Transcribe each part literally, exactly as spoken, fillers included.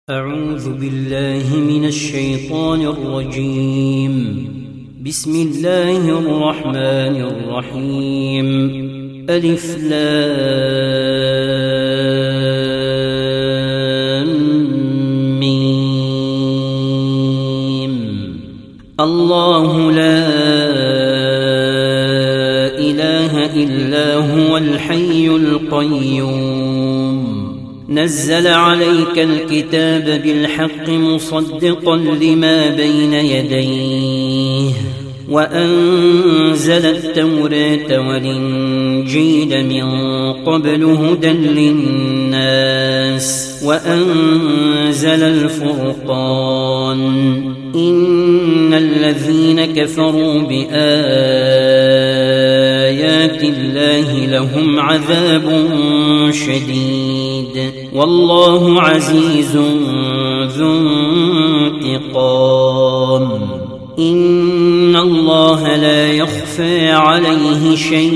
أعوذ بالله من الشيطان الرجيم. بسم الله الرحمن الرحيم. ألف لام ميم. الله لا إله إلا هو الحي القيوم. نزل عليك الكتاب بالحق مصدقا لما بين يديه وأنزل التوراة والإنجيل من قبل هدى للناس وأنزل الفرقان. إن الذين كفروا بآيات الله لهم عذاب شديد والله عزيز ذو انتقام. إن الله لا يخفى عليه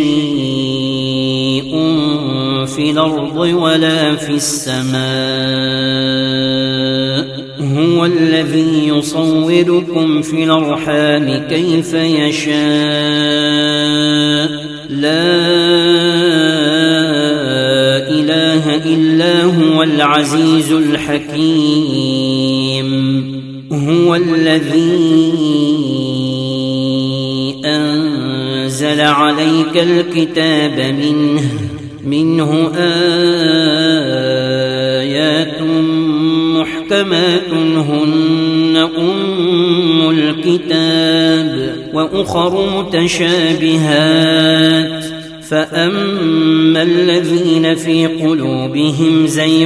شيء في الأرض ولا في السماء. هو الذي يصوركم في الأرحام كيف يشاء. لا إله إلا هو العزيز الحكيم. هو الذي أنزل عليك الكتاب منه منه آيات محكمات هن أم الكتاب وأخر متشابهات. فأما الذين في قلوبهم زيغ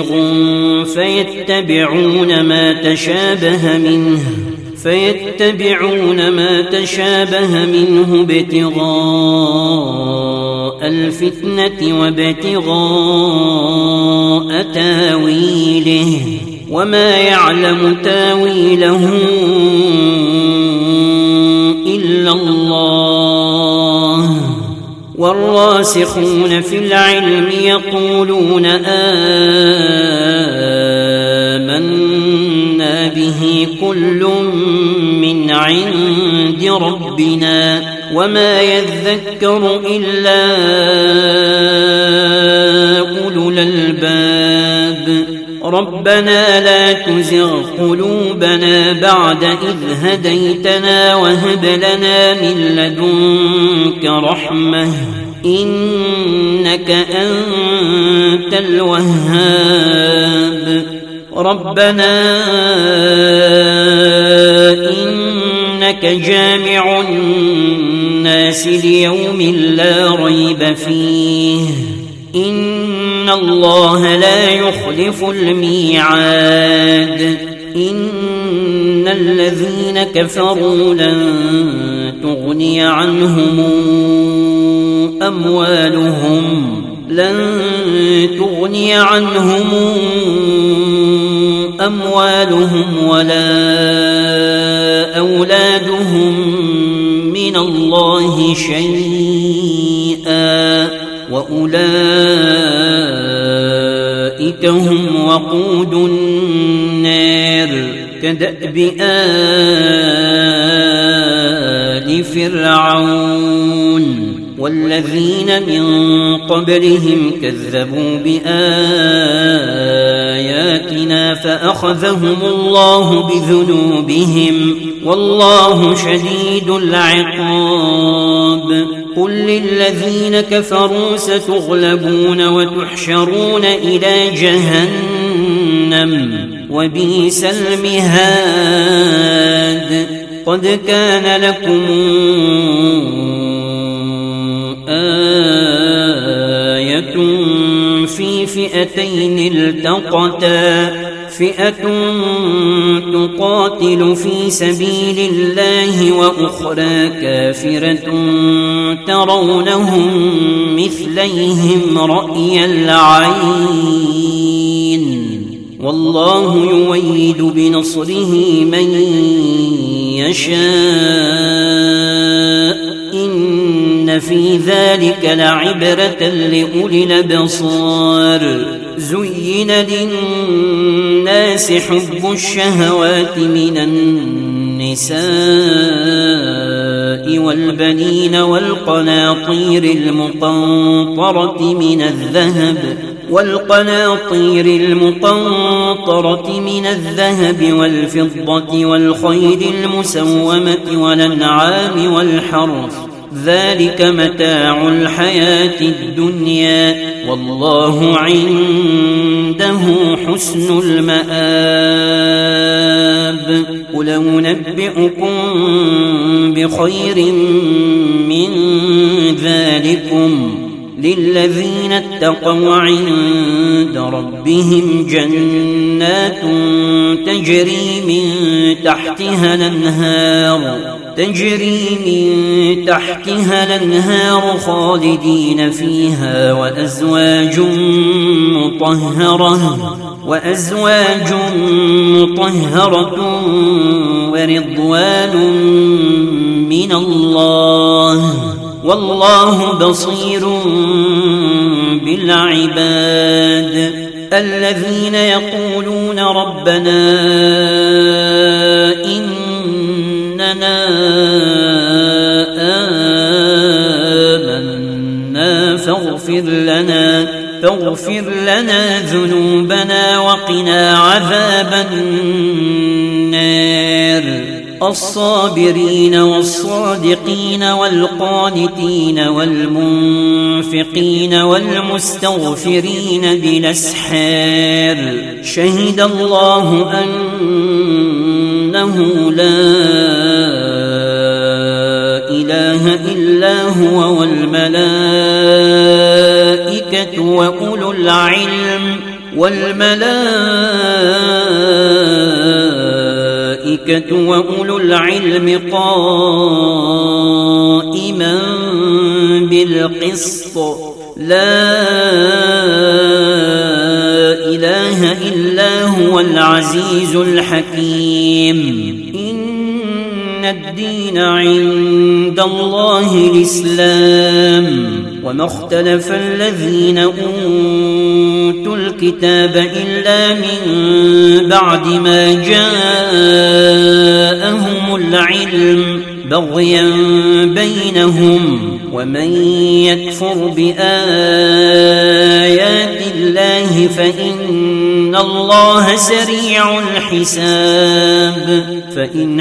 فيتبعون ما تشابه منه فيتبعون ما تشابه منه ابتغاء الفتنة وابتغاء تاويله وما يعلم تاويله إلا الله. والراسخون في العلم يقولون آمنا به كل من عند ربنا وما يذكر إلا أولو الألباب. ربنا لا تزغ قلوبنا بعد إذ هديتنا وهب لنا من لدنك رحمة إنك أنت الوهاب. ربنا إنك جامع الناس ليوم لا ريب فيه إن الله لا يخلف الميعاد. إن الذين كفروا لن تغني عنهم أموالهم لن تغني عنهم أموالهم ولا أولادهم من الله شيئا وأولئك هم وقود النار. كدأب آل فرعون والذين من قبلهم كذبوا بآياتنا فأخذهم الله بذنوبهم والله شديد العقاب. قل للذين كفروا ستغلبون وتحشرون إلى جهنم وبئس المهاد. قد كان لكم آية في فئتين التقتا فئة تقاتل في سبيل الله وأخرى كافرة ترونهم مثليهم رأي العين والله يؤيد بنصره من يشاء. إن في ذلك لعبرة لأولي الأبصار. زين للناس حب الشهوات من النساء والبنين والقناطير المقنطرة من الذهب والقناطير المقنطرة من الذهب والفضة والخيل المسومة والأنعام والحرث ذلك متاع الحياة الدنيا والله عنده حسن المآب. قل أنبئكم بخير من ذلكم للذين اتقوا عند ربهم جنات تجري من تحتها الأنهار تجري من تحتها الأنهار خالدين فيها وأزواج مطهرة وأزواج مطهرة ورضوان من الله والله بصير بالعباد. الذين يقولون ربنا إننا آمنا فاغفر لنا فاغفر لنا ذنوبنا وقنا عذاب النار. الصابرين والصادقين والقانتين والمنفقين والمستغفرين بالأسحار شهد الله أنه لا إله إلا هو والملائكة وأولو العلم والملائكة وأولو العلم قائما بالقسط لا إله إلا هو العزيز الحكيم. إن الدين عند الله الإسلام وما اختلف الذين أوتوا الكتاب إلا من بعد ما جاءهم العلم بغيا بينهم ومن يكفر بآيات الله فإن الله سريع الحساب. فإن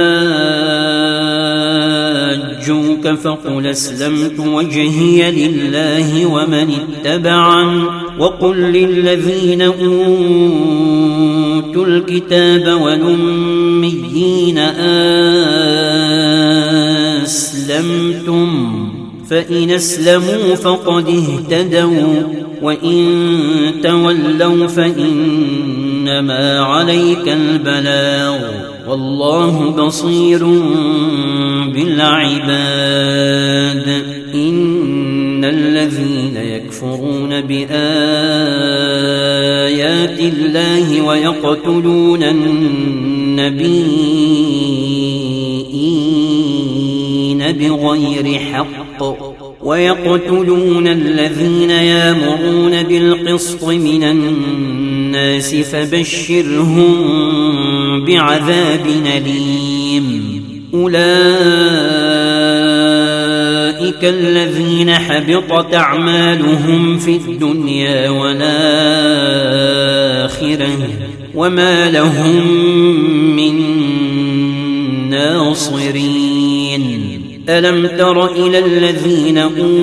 حاجوك فقل أسلمت وجهي لله ومن اتبعن وقل للذين أوتوا الكتاب والأميين أسلمتم فإن أسلموا فقد اهتدوا وإن تولوا فإنما عليك البلاغ والله بصير بالعباد. إن الذين يكفرون بآيات الله ويقتلون النبيين بغير حق ويقتلون الذين يأمرون بالقسط من الناس فبشرهم بعذاب أليم. أولئك الذين حبطت أعمالهم في الدنيا والآخرة وما لهم من ناصرين. ألم تر إلى الذين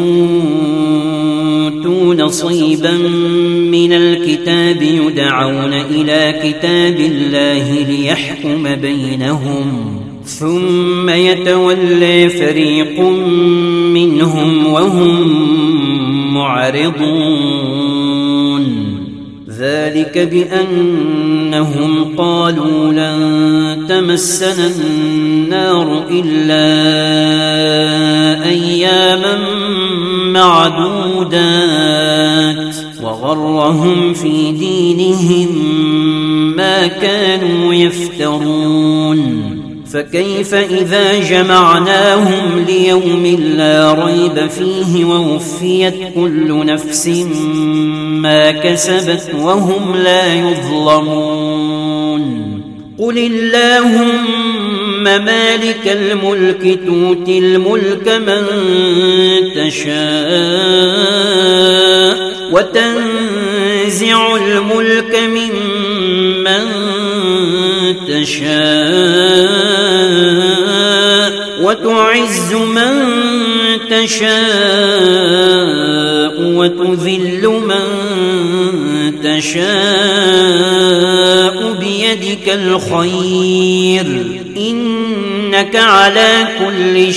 أوتوا نصيبا من الكتاب يدعون إلى كتاب الله ليحكم بينهم ثم يتولى فريق منهم وهم معرضون. ذلك بأنهم قالوا لن تمسنا النار إلا أياما معدودات وغرهم في دينهم ما كانوا يفترون. فكيف إذا جمعناهم ليوم لا ريب فيه ووفيت كل نفس ما كسبت وهم لا يظلمون قل اللهم مالك الملك تؤتي الملك من تشاء وتنزع الملك ممن تشاء وتعز من تشاء وتذل من تشاء بيدك الخير إنك على كل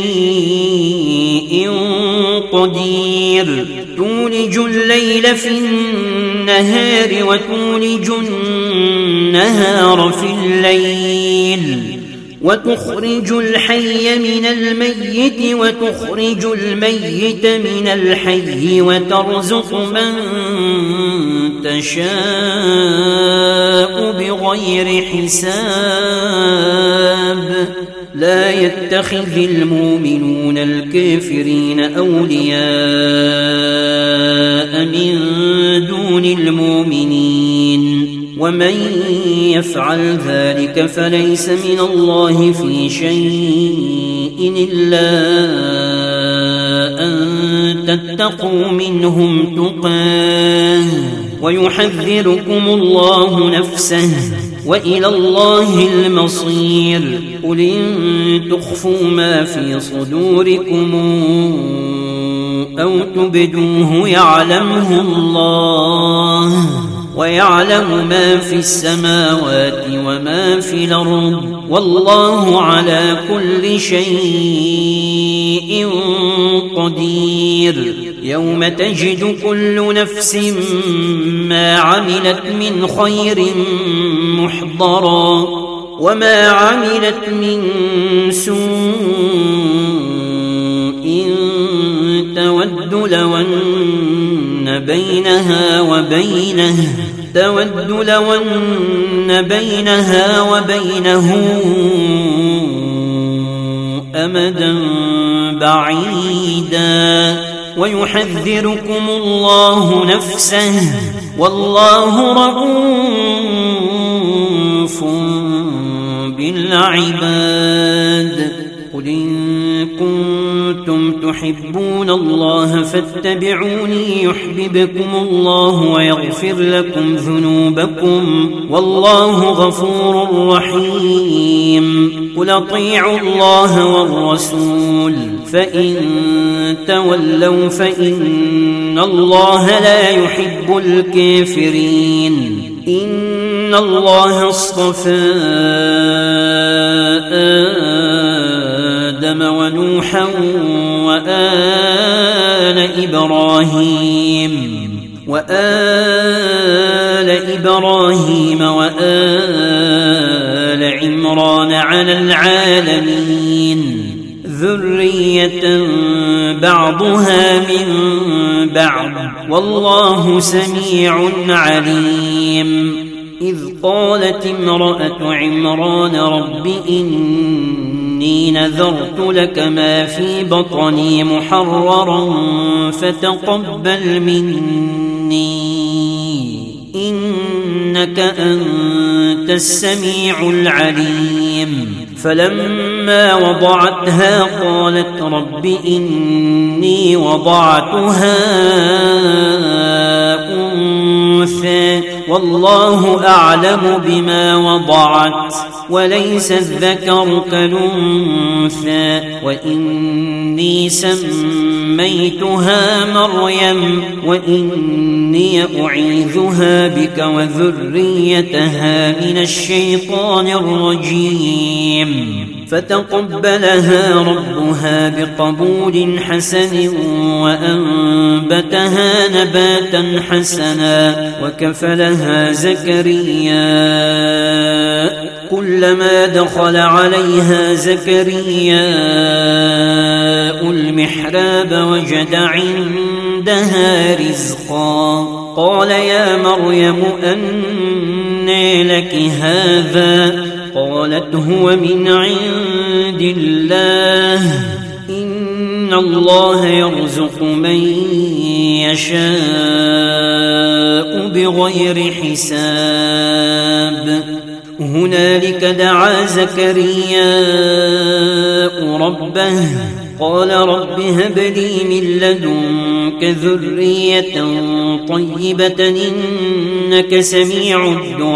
شيء قدير تولج الليل في النهار وتولج النهار في الليل وتخرج الحي من الميت وتخرج الميت من الحي وترزق من تشاء بغير حساب لا يتخذ المؤمنون الكافرين أولياء من دون المؤمنين ومن يفعل ذلك فليس من الله في شيء إلا أن تتقوا منهم تقاه ويحذركم الله نفسه وإلى الله المصير قل إن تخفوا ما في صدوركم أو تبدوه يعلمه الله ويعلم ما في السماوات وما في الأرض والله على كل شيء قدير يوم تجد كل نفس ما عملت من خير محضرا وما عملت من سوء تود لو أن بينها وبينه تود لو أن بينها وبينه أمدا بعيدا ويحذركم الله نفسه والله رؤوف بالعباد قل إن كنتم تحبون الله فاتبعوني يحببكم الله ويغفر لكم ذنوبكم والله غفور رحيم قل اطيعوا الله والرسول فإن تولوا فإن الله لا يحب الكافرين إن الله اصطفى آدم ونوحا وآل إبراهيم وآل إبراهيم وآل عمران على العالمين ذرية بعضها من بعض والله سميع عليم إذ قالت امرأة عمران رب إني نذرت لك ما في بطني محررا فتقبل مني إنك أنت السميع العليم فلما وضعتها قالت رب إني وضعتها أنثى والله أعلم بما وضعت وليس الذكر كالأنثى وإني سميتها مريم وإني أعيذها بك وذريتها من الشيطان الرجيم فتقبلها ربها بقبول حسن وأنبتها نباتا حسنا وكفلها زكريا كلما دخل عليها زكريا المحراب وجد عندها رزقا قال يا مريم أن أنى لك هذا؟ قالت هو من عند الله إن الله يرزق من يشاء بغير حساب. هنالك دعا زكرياء ربه قال رب هب لي من لدنك ذرية طيبة إنك سميع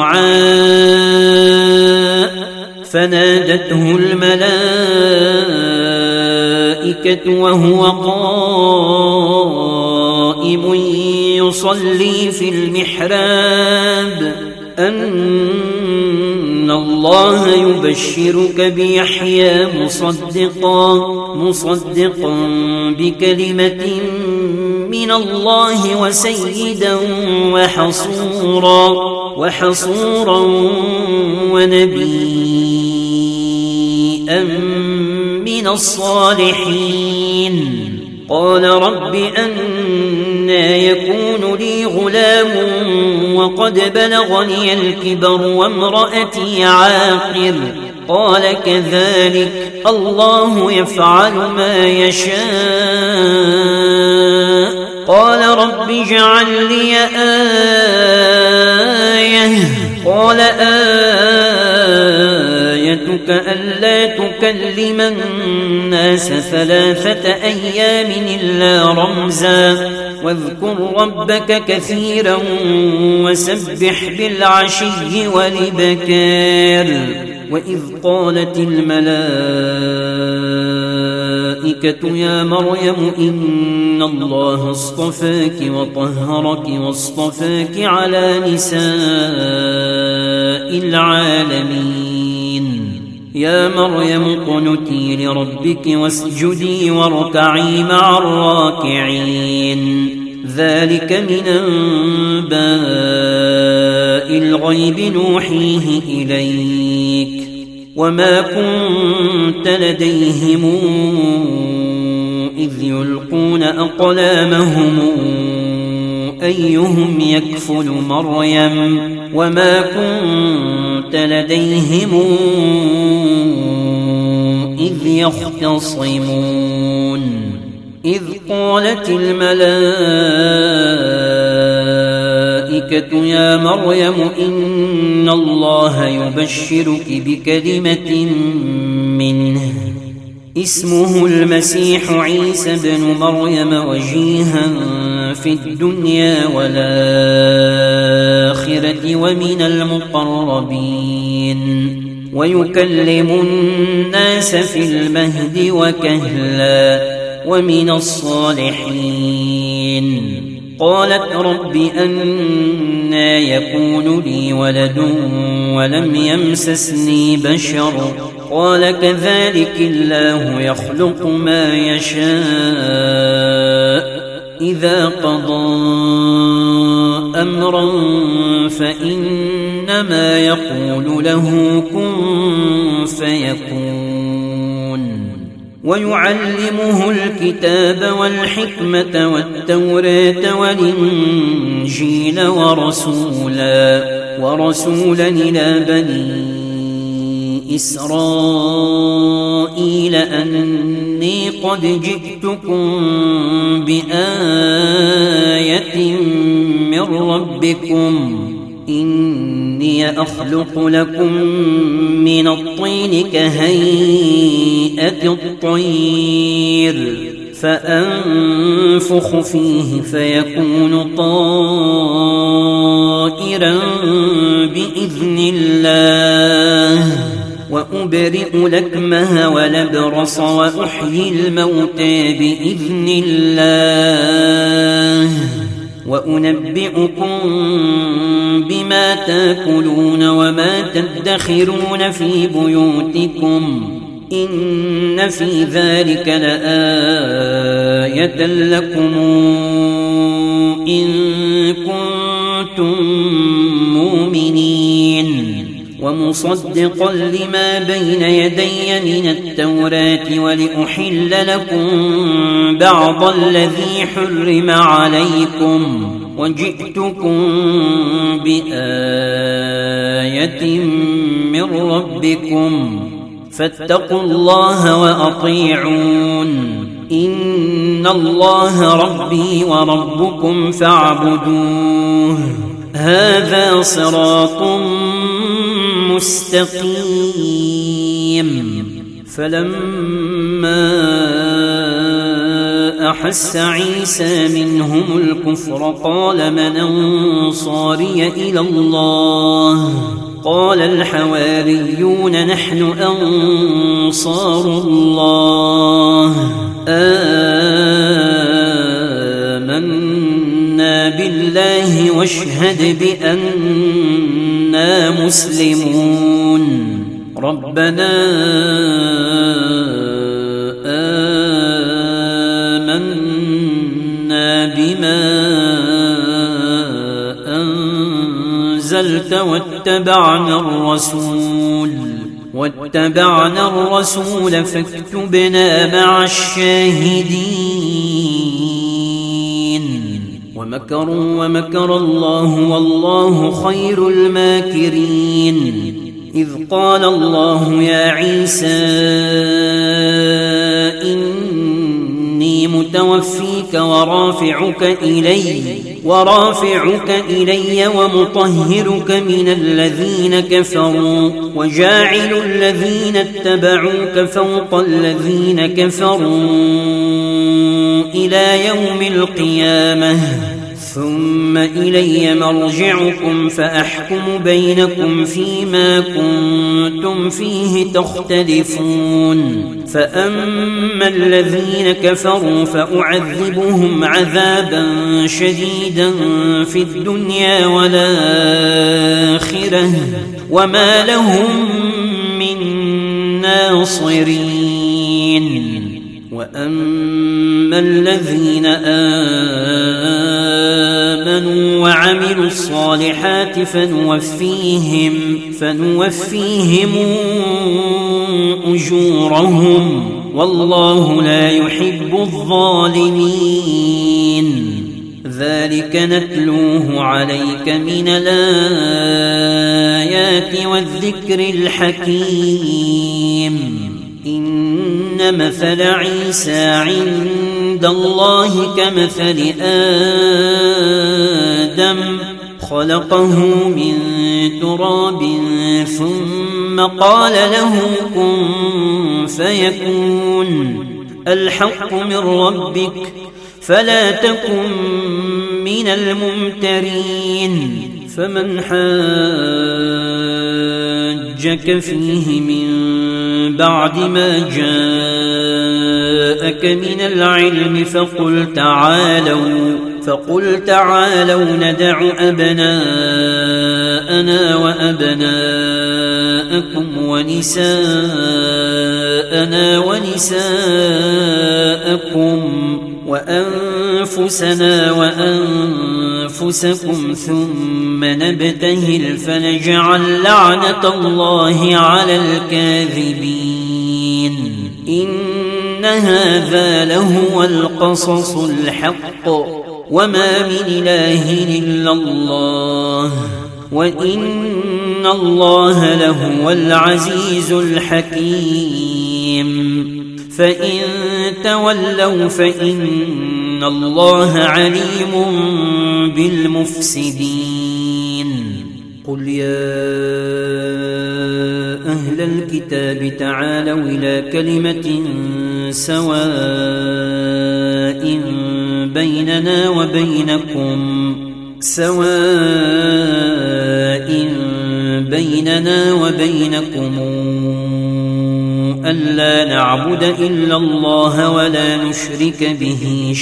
الدعاء. فنادته الملائكة وهو قائم يصلي في المحراب أن الله يبشرك بيحيى مصدقا مصدقا بكلمة من الله وسيدا وحصورا وحصورا ونبيا من الصالحين. قال رب أنى يكون لي غلام وقد بلغني الكبر وامرأتي عاقر؟ قال كذلك الله يفعل ما يشاء. قال رب اجعل لي آية. قال آيتك ألا تكلم الناس ثلاثة أيام إلا رمزا واذكر ربك كثيرا وسبح بالعشي والإبكار. وإذ قالت الملائكة يا مريم إن الله اصطفاك وطهرك واصطفاك على نساء العالمين. يا مريم اقنتي لربك واسجدي واركعي مع الراكعين. ذلك من أنباء الغيب نوحيه إليك وما كنت لديهم إذ يلقون أقلامهم أيهم يكفل مريم وما كنت لديهم إذ يختصمون. إذ قالت الملائكة يا مريم إن الله يبشرك بكلمة منه اسمه المسيح عيسى بن مريم وجيها في الدنيا والآخرة ومن المقربين ويكلم الناس في المهد وكهلا ومن الصالحين. قالت رب أنى يكون لي ولد ولم يمسسني بشر؟ قال كذلك الله يخلق ما يشاء إذا قضى أمرا فإنما يقول له كن فيكون. ويعلمه الكتاب والحكمة والتوراة والإنجيل ورسولا ورسولا إلى بني إسرائيل أني قد جئتكم بآية من ربكم إني أخلق لكم من الطين كهيئة الطير فأنفخ فيه فيكون طائرا بإذن الله وأبرئ الأكمه والأبرص وأحيي الموتى بإذن الله وأنبئكم بما تأكلون وما تدخرون في بيوتكم إن في ذلك لآية لكم إن كنتم مؤمنين ومصدقا لما بين يدي من التوراة ولأحل لكم بعض الذي حرم عليكم وجئتكم بآية من ربكم فاتقوا الله وأطيعون إن الله ربي وربكم فاعبدوه هذا صراط مستقيم. فلما أحس عيسى منهم الكفر قال من أنصاري إلى الله قال الحواريون نحن أنصار الله آمنا بالله واشهد بأننا مسلمون ربنا آمنا بما أنزلت واتبعنا الرسول واتبعنا الرسول فاكتبنا مع الشاهدين ومكروا ومكر الله والله خير الماكرين. إذ قال الله يا عيسى إني متوفيك ورافعك إلي ورافعك إلي ومطهرك من الذين كفروا وجاعل الذين اتبعوك فوق الذين كفروا إلى يوم القيامة ثم إلي مرجعكم فأحكم بينكم فيما كنتم فيه تختلفون. فأما الذين كفروا فأعذبهم عذابا شديدا في الدنيا والآخرة وما لهم من ناصرين. وأما الذين آمنوا وعملوا الصالحات فنوفيهم فنوفيهم أجورهم والله لا يحب الظالمين. ذلك نتلوه عليك من الآيات والذكر الحكيم. إن مثل عيسى عند الله كمثل آدم خلقه من تراب ثم قال له كن فيكون. الحق من ربك فلا تكن من الممترين. فمن حاجك فيه من بعد ما جاءك من العلم فقل تعالوا فقل تعالوا ندع أبناءنا وأبناءكم ونساءنا ونساءكم وأنفسنا وأنفسكم ثم نبتهل فنجعل لعنة الله على الكاذبين. إن هذا لهو القصص الحق وما من إله إلا الله وإن الله لهو العزيز الحكيم. فإن تولوا فإن الله عليم بالمفسدين. قل يا أهل الكتاب تعالوا إلى كلمة سواء بيننا وبينكم سواء بيننا وبينكم ألا نعبد إلا الله ولا نشرك به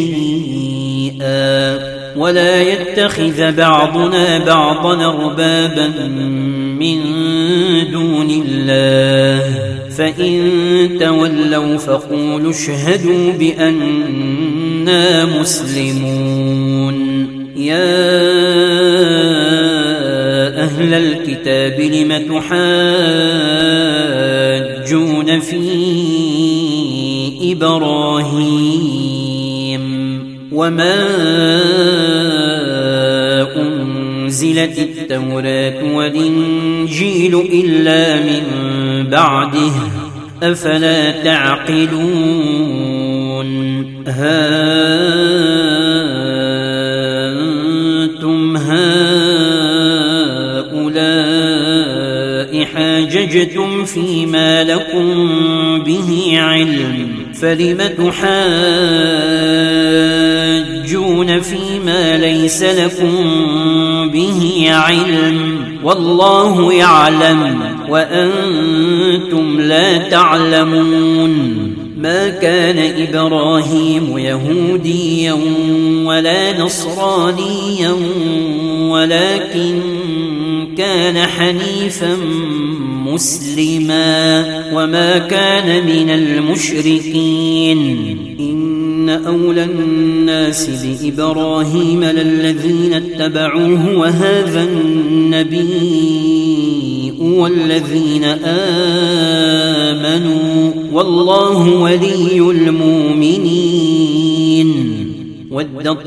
شيئا ولا يتخذ بعضنا بعضا أربابا من دون الله. فإن تولوا فقولوا اشهدوا بأننا مسلمون. يا أهل الكتاب لم تحاجون في إبراهيم وما أنزلت التوراة والإنجيل إلا من بعده أفلا تعقلون ها أنتم هؤلاء حاججتم فيما لكم به علم فلم تحاجون فيما ليس لكم به علم والله يعلم وأنتم لا تعلمون ما كان إبراهيم يهوديا ولا نصرانيا ولكن كان حنيفا مسلما وما كان من المشركين إن أولى الناس بإبراهيم للذين اتبعوه وهذا النبي والذين آمنوا والله ولي المؤمنين ودت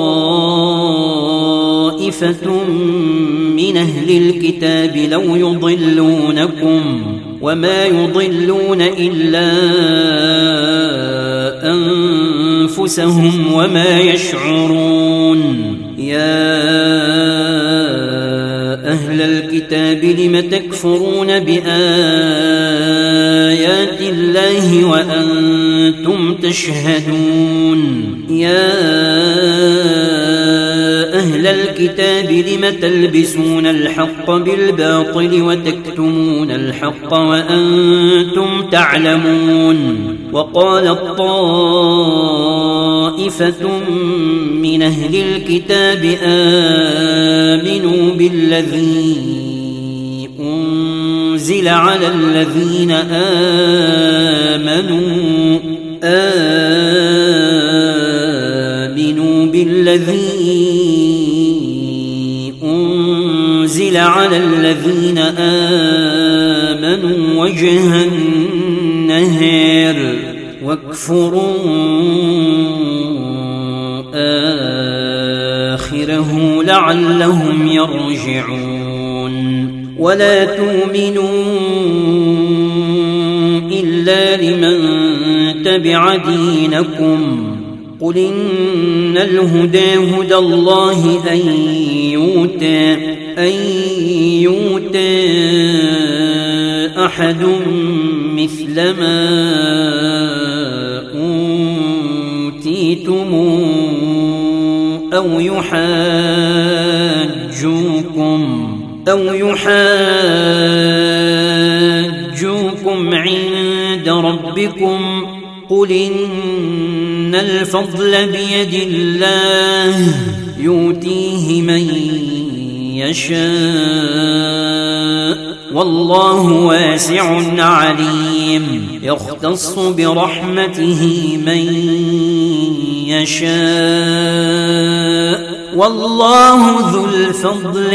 طائفة من أهل الكتاب لو يضلونكم وما يضلون إلا أنفسهم وما يشعرون يا أهل الكتاب لم تكفرون بآيات الله وأنتم تشهدون يا أهل الكتاب لم تلبسون الحق بالباطل وتكتمون الحق وأنتم تعلمون وقالت طائفة من أهل الكتاب آمنوا بالذي أنزل على الذين آمنوا آمنوا بالذي أنزل على الذين آمنوا وجه النهار واكفروا آخره لعلهم يرجعون ولا تؤمنوا إلا لمن تبع دينكم قل إن الهدى هدى الله أن يؤتى أن يؤتى أحد مثل ما أوتيتم أو يحاجوكم أو يحاجوكم عند ربكم قل إن الفضل بيد الله يؤتيه من يشاء والله واسع عليم يختص برحمته من يشاء والله ذو الفضل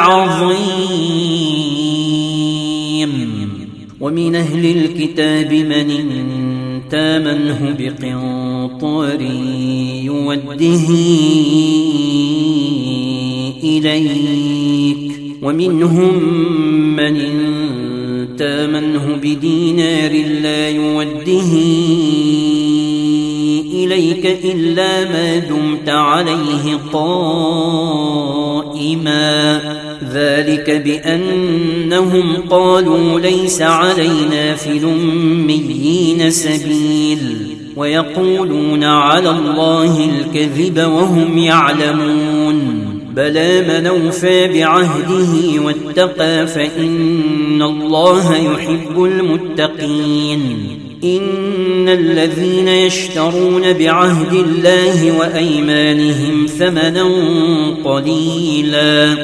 العظيم ومن أهل الكتاب من تامنه بقنطار يوده إليك ومنهم من تامنه بدينار لا يوده إليك إلا ما دمت عليه قائما ذلك بأنهم قالوا ليس علينا في الأميين سبيل ويقولون على الله الكذب وهم يعلمون بلى من أوفى بعهده واتقى فإن الله يحب المتقين إن الذين يشترون بعهد الله وأيمانهم ثمنا قليلا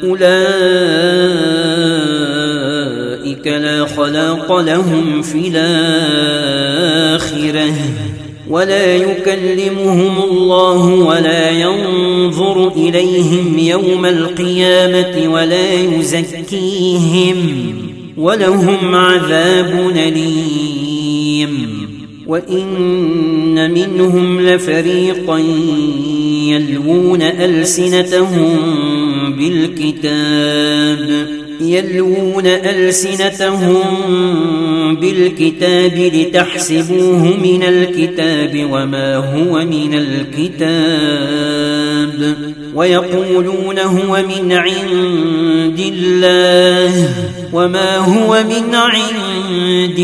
أولئك لا خلاق لهم في الآخرة ولا يكلمهم الله ولا ينظر إليهم يوم القيامة ولا يزكيهم ولهم عذاب أليم وإن منهم لفريقا يلوون ألسنتهم بالكتاب يلوون ألسنتهم بالكتاب لتحسبوه من الكتاب وما هو من الكتاب ويقولون هو من عند الله وما هو من عند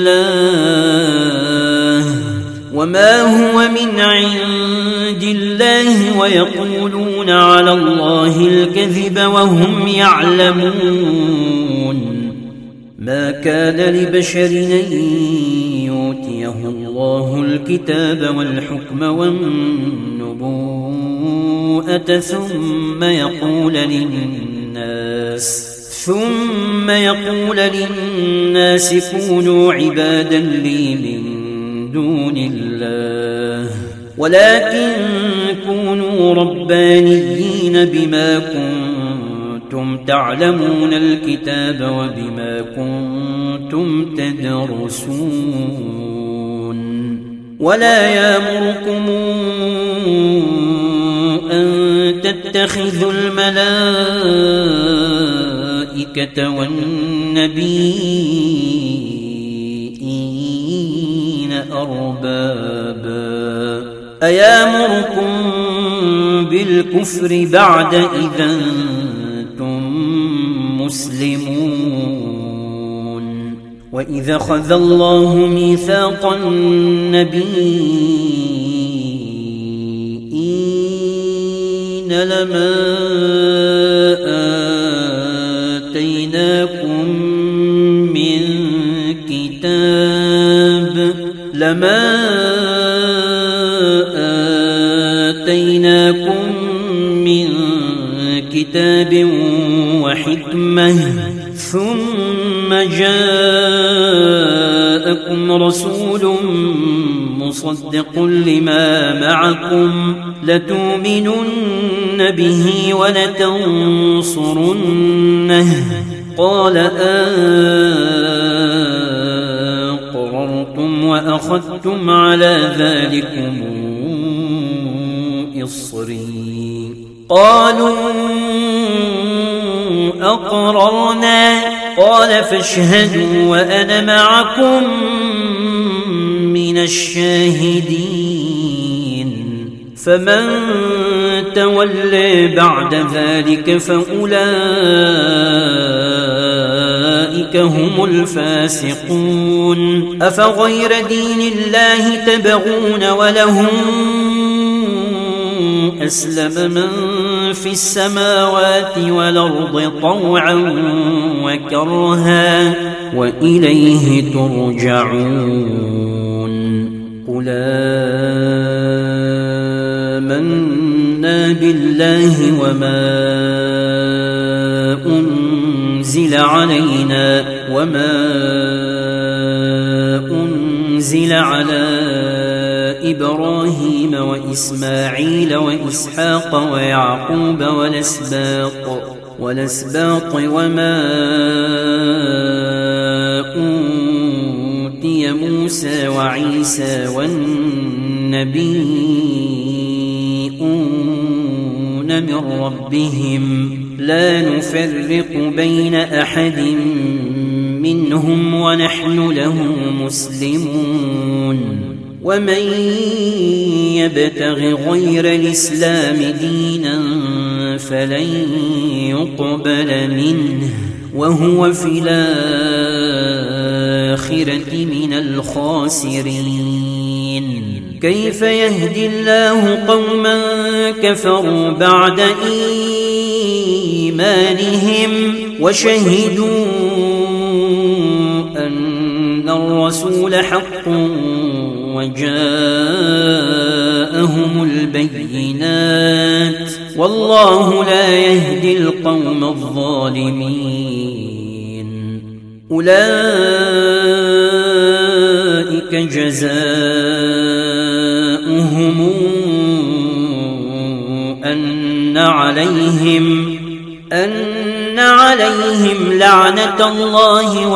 الله وما هو من عند الله ويقولون على الله الكذب وهم يعلمون. ما كان لبشر أن يؤتيه الله الكتاب والحكم والنبوءة ثم يقول للناس ثم يقول للناس كونوا عبادا لي من دون الله ولكن كونوا ربانيين بما كنتم تعلمون الكتاب وبما كنتم تدرسون. ولا يأمركم أن تتخذوا الملائكة والنبيين أربابا أيامركم بالكفر بعد إذا أنتم مسلمون. وإذا أخذ الله ميثاق النبيين لما آتيناكم من كتاب لما آتيناكم من كتاب وحكمة ثم جاءكم رسول مصدق لما معكم لتؤمنن به ولتنصرنه قال أقررتم وأخذتم على ذلكم إصري قالوا أقررنا قال فاشهدوا وأنا معكم من الشاهدين. فمن تولى بعد ذلك فأولئك هم الفاسقون. أفغير دين الله تبغون وله أسلم من في السماوات والأرض طوعا وكرها وإليه ترجعون. قل آمنا بالله وما أنزل علينا وما أنزل على إبراهيم وإسماعيل وإسحاق ويعقوب والأسباط والأسباط وما أوتي موسى وعيسى والنبيون من ربهم لا نفرق بين أحد منهم ونحن له مسلمون. ومن يبتغ غير الإسلام دينا فلن يقبل منه وهو في الآخرة من الخاسرين. كيف يهدي الله قوما كفروا بعد إيمانهم وشهدوا أن الرسول حق وجاءهم البينات والله لا يهدي القوم الظالمين. أولئك جزاؤهم أن عليهم أن عليهم لعنة الله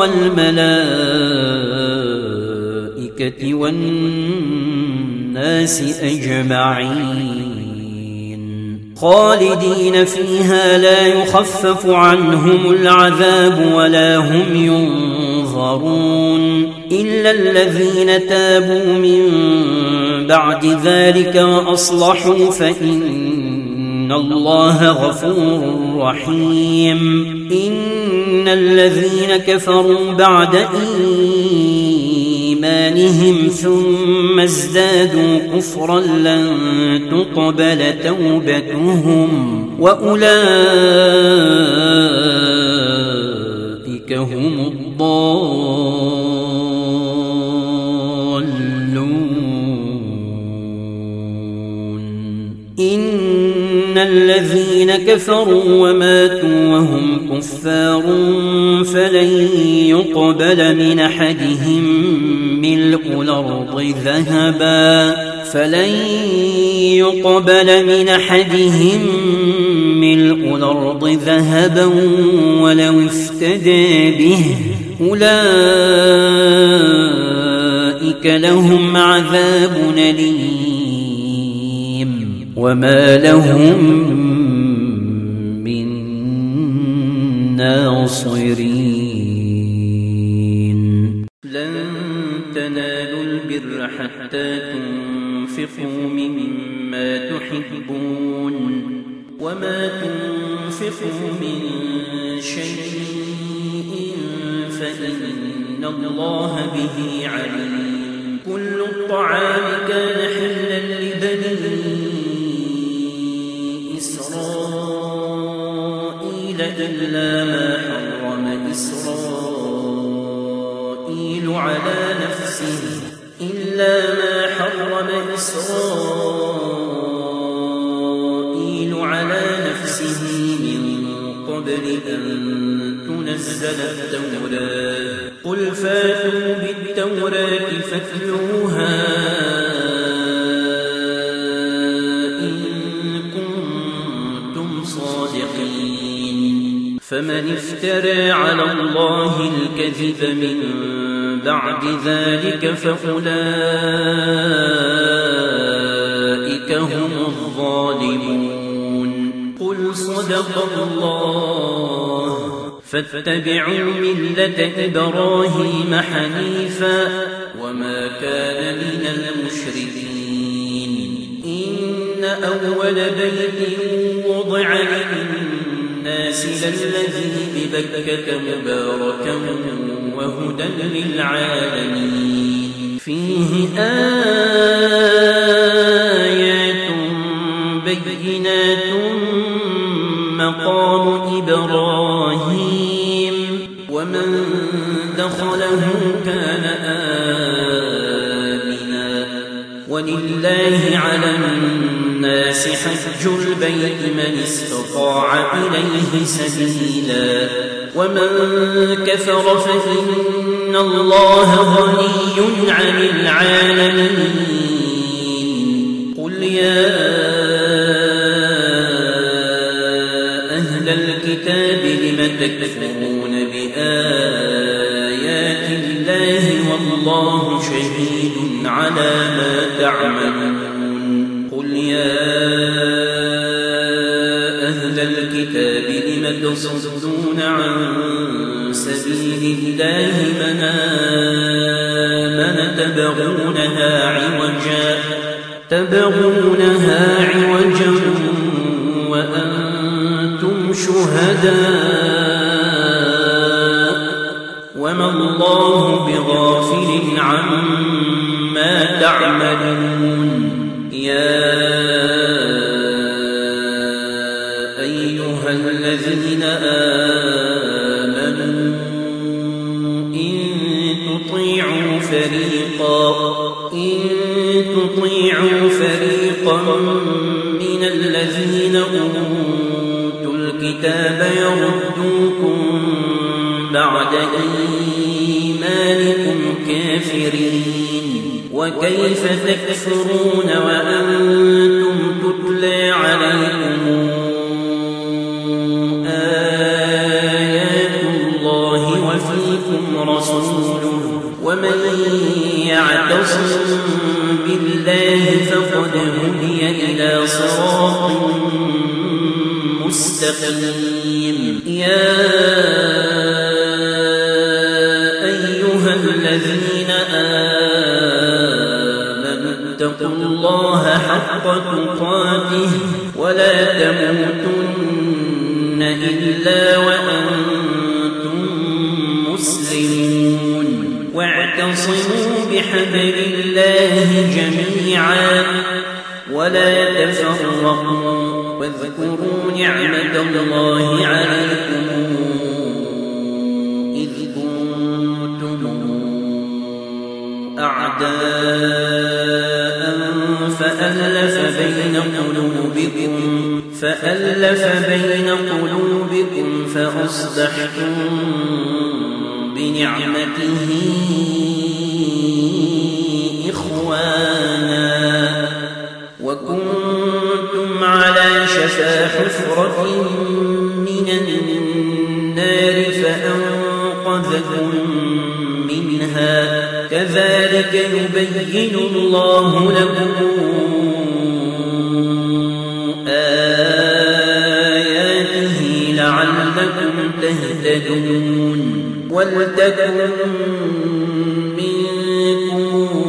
والملائكة والناس أجمعين خالدين فيها لا يخفف عنهم العذاب ولا هم ينظرون إلا الذين تابوا من بعد ذلك وأصلحوا فإن الله غفور رحيم إن الذين كفروا بعد إيمانهم ثم ازدادوا كفرا لن تقبل توبتهم وأولئك هم الضالون إن الذين كفروا وماتوا وهم كفار فلن يقبل من أحدهم ملء الأرض ذهبا فلن يقبل من أحدهم ملء الأرض ذهبا ولو افتدى به أولئك لهم عذاب أليم وما لهم من ناصرين لن تنالوا البر حتى تنفقوا مما تحبون وما تنفقوا من شيء فإن الله به عليم كل الطعام كان حلا لبني إسرائيل إلا ما حرم إسرائيل على نفسه إلا ما حرم إسرائيل على نفسه من قبل أن تنزل التوراة قل فاتوا بالتوراة فاتلوها إن كنتم صادقين فمن افترى على الله الكذب من بعد ذلك فأولئك هم الظالمون قل صدق الله فاتبعوا ملة إبراهيم حنيفا وما كان من المشركين إن أول بيت وضع للناس للذي ببكة مباركا وهدى للعالمين فيه آيات بينات مقام إبراهيم ومن دخله كان آمنا ولله على الناس حج البيت من استطاع إليه سبيلا ومن كفر فإن الله غني عن العالمين قل يا أهل الكتاب لم تكفرون بآيات الله والله شهيد على ما تعملون قل يا أهل الكتاب لم تصدون عن سبيل الله من آمن تبغونها عوجا تبغونها عوجا وأنتم شهداء وما الله بغافل عما تعملون يا أيها الذين آمنوا إن تطيعوا فريقا إن تطيعوا فريقا من الذين أوتوا الكتاب يردوكم بعد إيمانكم كافرين وكيف تكفرون وأنتم تتلى عليكم آيات الله وفيكم رسوله ومن يعتصم الله فقد هدي إلى صراط مستقيم. يا أيها الذين آمنوا اتقوا الله حق تقاته ولا تموتن إلا وأنتم مسلمون. واعتصموا بحبل الله جميعا ولا تفرقوا واذكروا نعمة الله عليكم إذ كنتم أعداء فألف بين قلوبكم فألف بين قلوبكم فأصبحتم بنعمته إخوانا وكنتم على شفا حفرة من النار فأنقذكم منها كذلك يبين الله لكم آياته لعلكم تهتدون. ولتكن منكم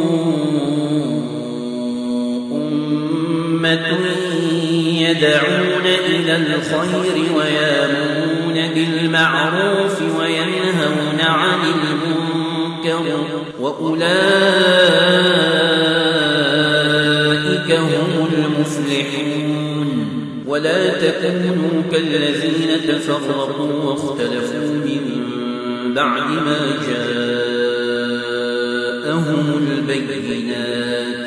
أمة يدعون إلى الخير ويأمرون بالمعروف وينهون عن المنكر وأولئك هم المفلحون. ولا تكونوا كالذين تفرقوا واختلفوا من بعد ما جاءهم البينات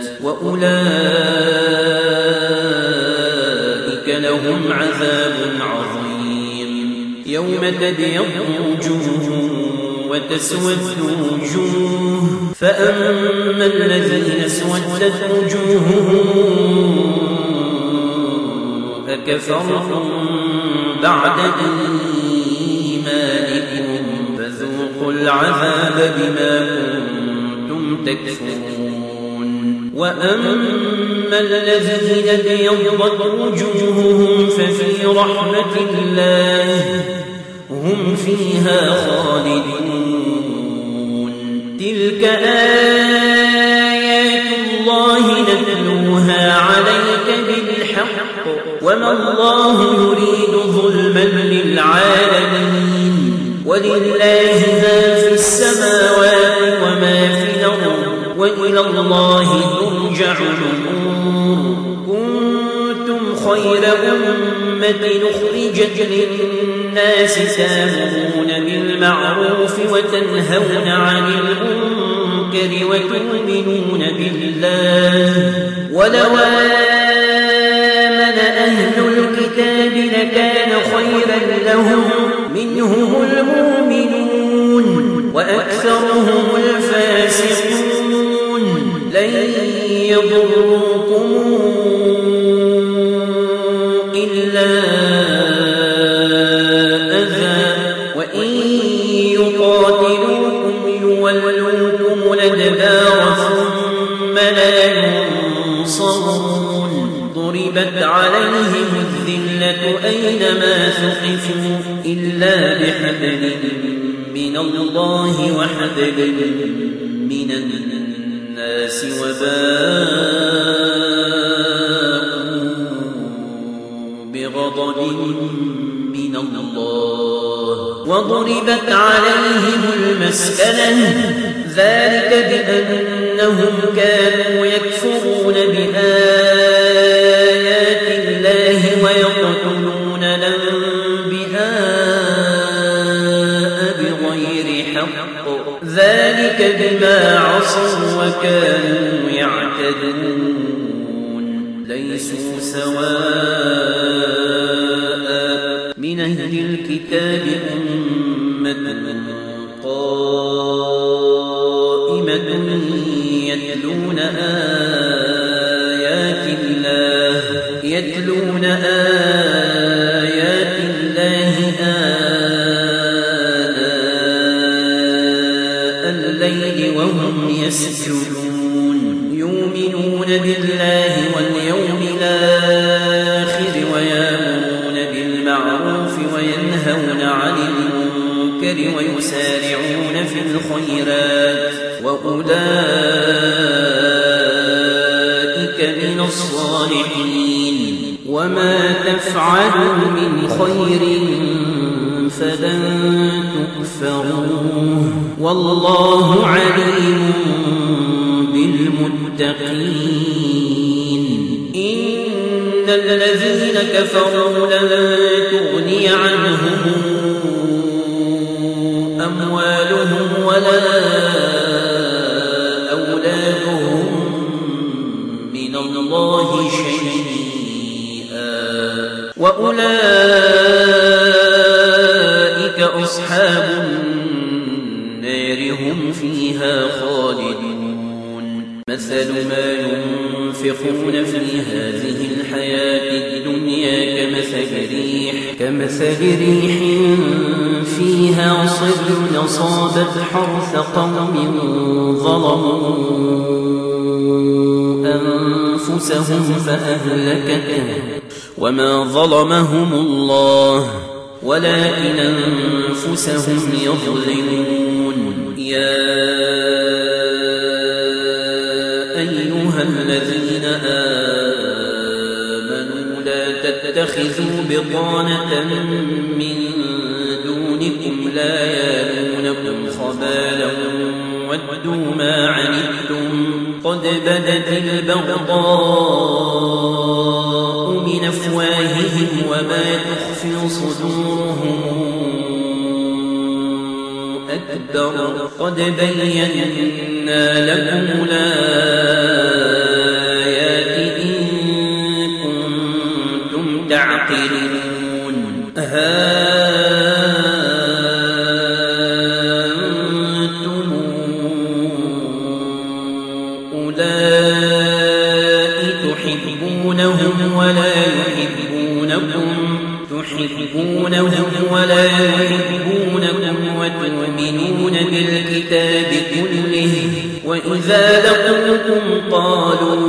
وأولئك لهم عذاب عظيم. يوم تبيض وجوه وتسود وجوه فأما الذين اسودت وجوههم أكفرتم بعد إيمانكم فذوقوا العذاب بما كنتم تكفرون. وأما الذين ابيضت وجوههم ففي رحمة الله هم فيها خالدون. تلك آيات الله نتلوها عليك بالحق وما الله يريد ظلما للعالمين. ولله ما في السماوات وما في الأرض وإلى الله ترجع الأمور. كنتم خير أمة أخرجت للناس تأمرون بالمعروف وتنهون عن المنكر وتؤمنون بالله. ولو آمن أهل الكتاب لكان خيرا لهم منهم المؤمنون وأكثرهم الفاسقون. لن يضروكم إلا أذى وإن يقاتلوكم يولوكم الأدبار ثم لا ينصرون. ضربت عليهم الذلة أينما ثقفوا إلا بحبل من الله وحبل من الناس وباءوا بغضب من الله وضربت عليهم المسكنة ذلك بأنهم كانوا يكفرون بآيات الله ويقتلون الأنبياء بغير حق ذلك بما عصوا وكانوا يعتدون. ليسوا سواء من أهل الكتاب أمة قائمة يتلون آيات الله يتلون آيات الله آناء الليل وهم يسجدون. يؤمنون بالله واليوم الآخر ويأمرون بالمعروف وينهون عن المنكر ويسارعون في الخيرات وأولئك من الصالحين وما تفعلوا من خير فلن تكفروه والله عليم بالمتقين إن الذين كفروا لن تغني عنهم أموالهم ولا أولادهم من الله شيئا وأولئك أصحاب النار هم فيها خالدون مثل ما ينفقون في هذه الحياة الدنيا كمثل ريح كمثل ريح فيها صر أصابت حرث قوم ظلموا أنفسهم فأهلكته وما ظلمهم الله ولكن أنفسهم يظلمون يا أيها الذين آمنوا لا تتخذوا بطانة من دونكم لا يالونكم خبالا ودوا ما عنتم قد بدت البغضاء من أفواههم وما تخفي صدورهم أكبر قد بينا لكم الآيات إن كنتم تعقلون أنتم أولئك تحبونهم ولا يحبونكم تحبونهم ولا يحبونكم وتؤمنون بالكتاب كله وإذا لقوكم قالوا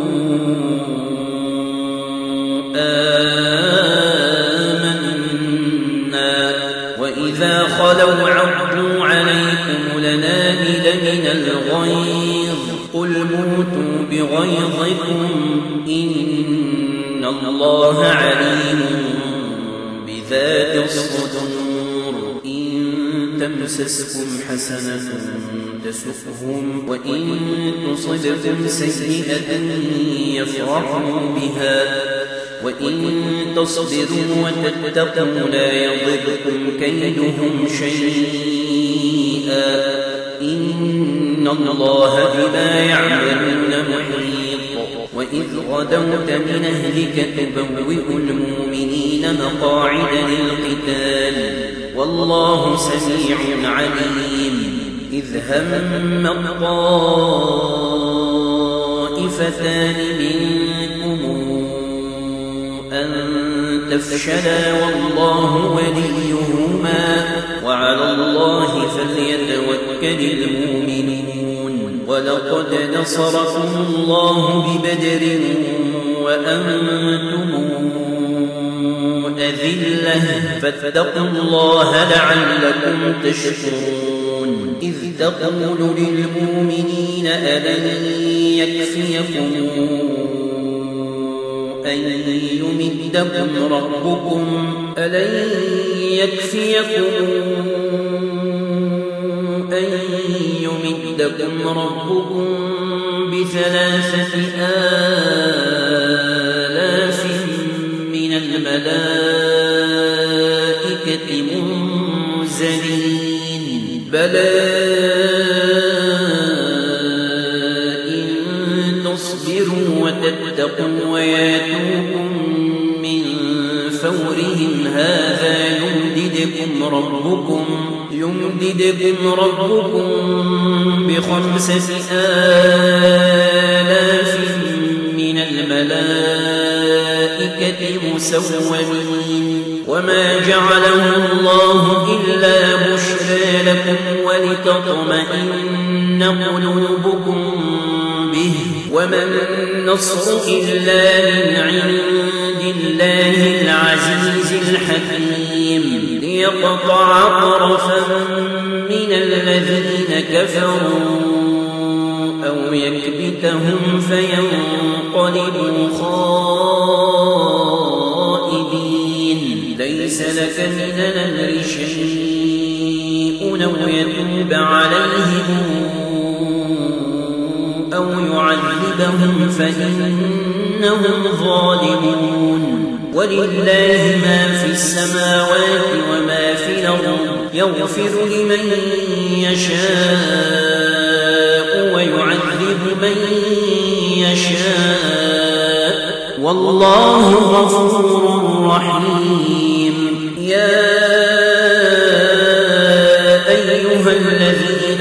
آمنا وإذا خلوا عضوا عليكم الأنامل من الغيظ قل موتوا بغيظكم إن الله عليم بذات الصدور إن تمسسكم حسنة تسؤهم وإن تصبكم سيئة يفرحوا بها وإن تصبروا وتتقوا لا يضركم كيدهم شيئا إن الله بما يعملون محيط وإذ غدوت من أهلك تبوئ المؤمنين مقاعد للقتال والله سميع عليم إذ هم الطائفتان منكم أن تفشلا والله وليهما وعلى الله فليتوكل المؤمنون ولقد نصركم الله ببدر وأنتم أذلة فاتقوا الله لعلكم تشكرون إذ تقول للمؤمنين ألن يكفيكم أن يمدكم ربكم ألن يكفيكم أن يمدكم ربكم بثلاثة آلاف من الملائكة منزلين بلى إن تصبروا وتتقوا وياتوكم من فورهم هذا يمددكم ربكم يمددكم ربكم بخمسة آلاف من الملائكة مسومين وما جعله الله إلا بشرى لكم ولتطمئن قلوبكم به وما النصر إلا من عند الله العزيز الحكيم ليقطع طرفا من الذين كفروا أو يكبتهم فينقلبوا خائبين ليس لك من الأمر شيء أو يتوب عليهم أو يعذبهم فإنهم ظالمون ولله ما في السماوات وما في الأرض يغفر لمن يشاء ويعذب من يشاء والله غفور رحيم يا أيها الذين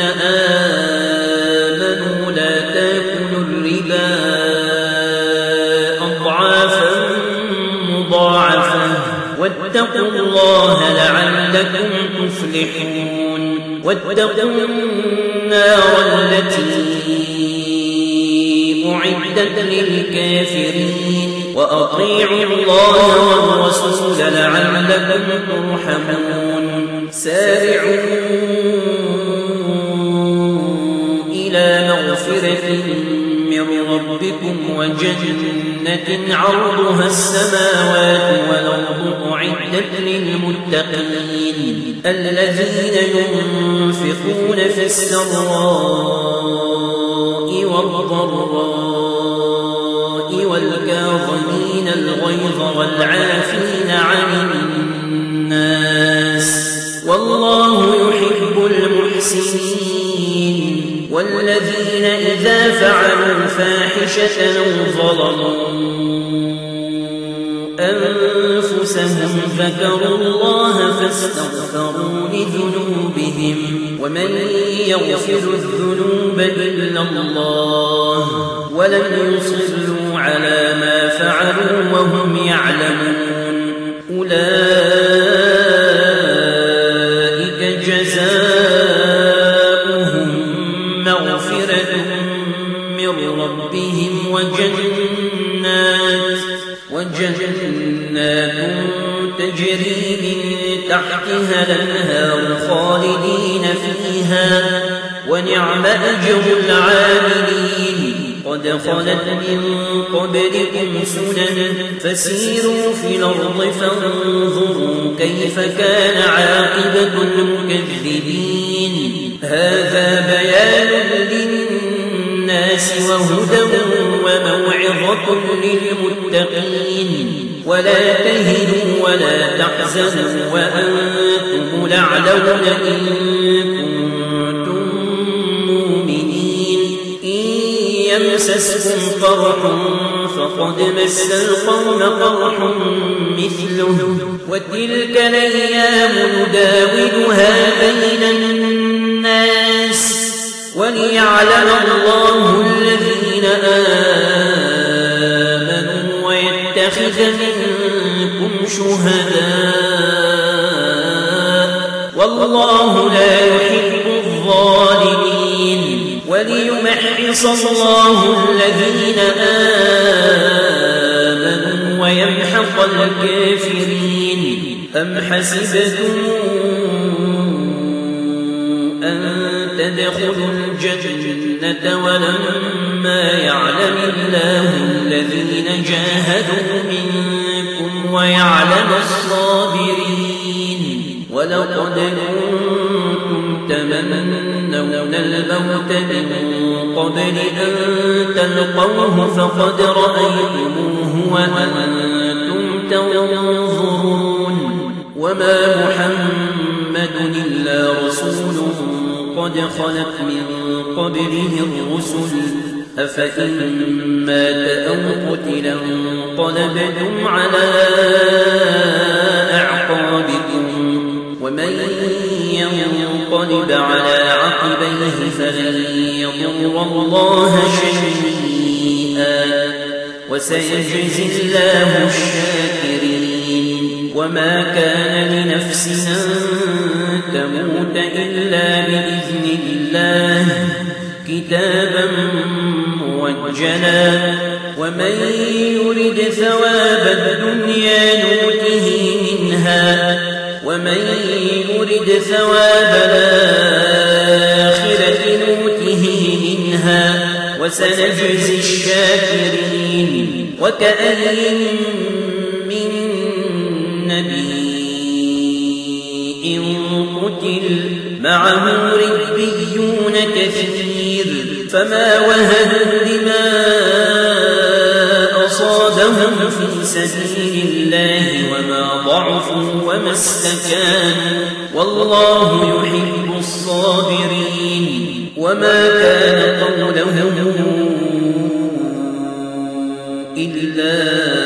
آمنوا لا تأكلوا الربا أضعافا مضاعفة واتقوا الله لعلكم تفلحون واتقوا النار التي أعدت للكافرين وأطيعوا الله والرسول لعلكم ترحمون سارعوا إلى مغفرة من ربكم وجنة عرضها السماوات والأرض أعدت للمتقين الذين ينفقون في السراء والضراء والكاظمين الغيظ والعافين عن الناس والله يحب المحسنين والذين إذا فعلوا فاحشة أو ظلموا أنفسهم ذكروا الله فاستغفروا لذنوبهم ومن يغفر الذنوب إلا الله ولم يصروا على ما فعلوا وهم يعلمون أولئك جزاؤهم مغفرة من ربهم وجنات وجنات تجري من تحتها الأنهار خالدين فيها ونعم أجر العاملين قد خلت من قبلكم سنن فسيروا في الأرض فانظروا كيف كان عاقبة المكذبين هذا بيان للناس وهدى وموعظة للمتقين ولا تهنوا ولا تحزنوا وأنتم الأعلون إن كنتم مؤمنين إن يمسسكم قرح فقد مس القوم قرح مثله وتلك الأيام نداولها بين الناس وليعلم الله الذين آمنوا ويتخذ منكم شهداء والله لا يحب الظالمين وليمحص الله الذين آمنوا ويمحق الكافرين أم حسبتم أن تدخلوا الجنة ولما يعلم الله الذين جاهدوا منكم ويعلم الصابرين ولقد كنتم تمنون الموت من قبل أن تلقوه فقد رأيتموه وأنتم تنظرون وما محمد إلا رسول قد خلت من قبله الرسل أفإن مات أو قتل انقلبتم على أعقابكم ومن ينقلب على عقبيه فلن يضر الله شيئا وسيجزي الله الشاكرين وما كان لنفس أن تموت إلا بإذن الله كتابا موجلا ومن يرد ثواب الدنيا نؤته منها ومن يرد ثواب الآخرة نؤته منها وسنجزي الشاكرين وكأين من نبي قتل معه ربيون كثير فما وهنوا لما أصابهم في سبيل الله وما ضعفوا وما استكانوا والله يحب الصابرين وما كان قولهم إلا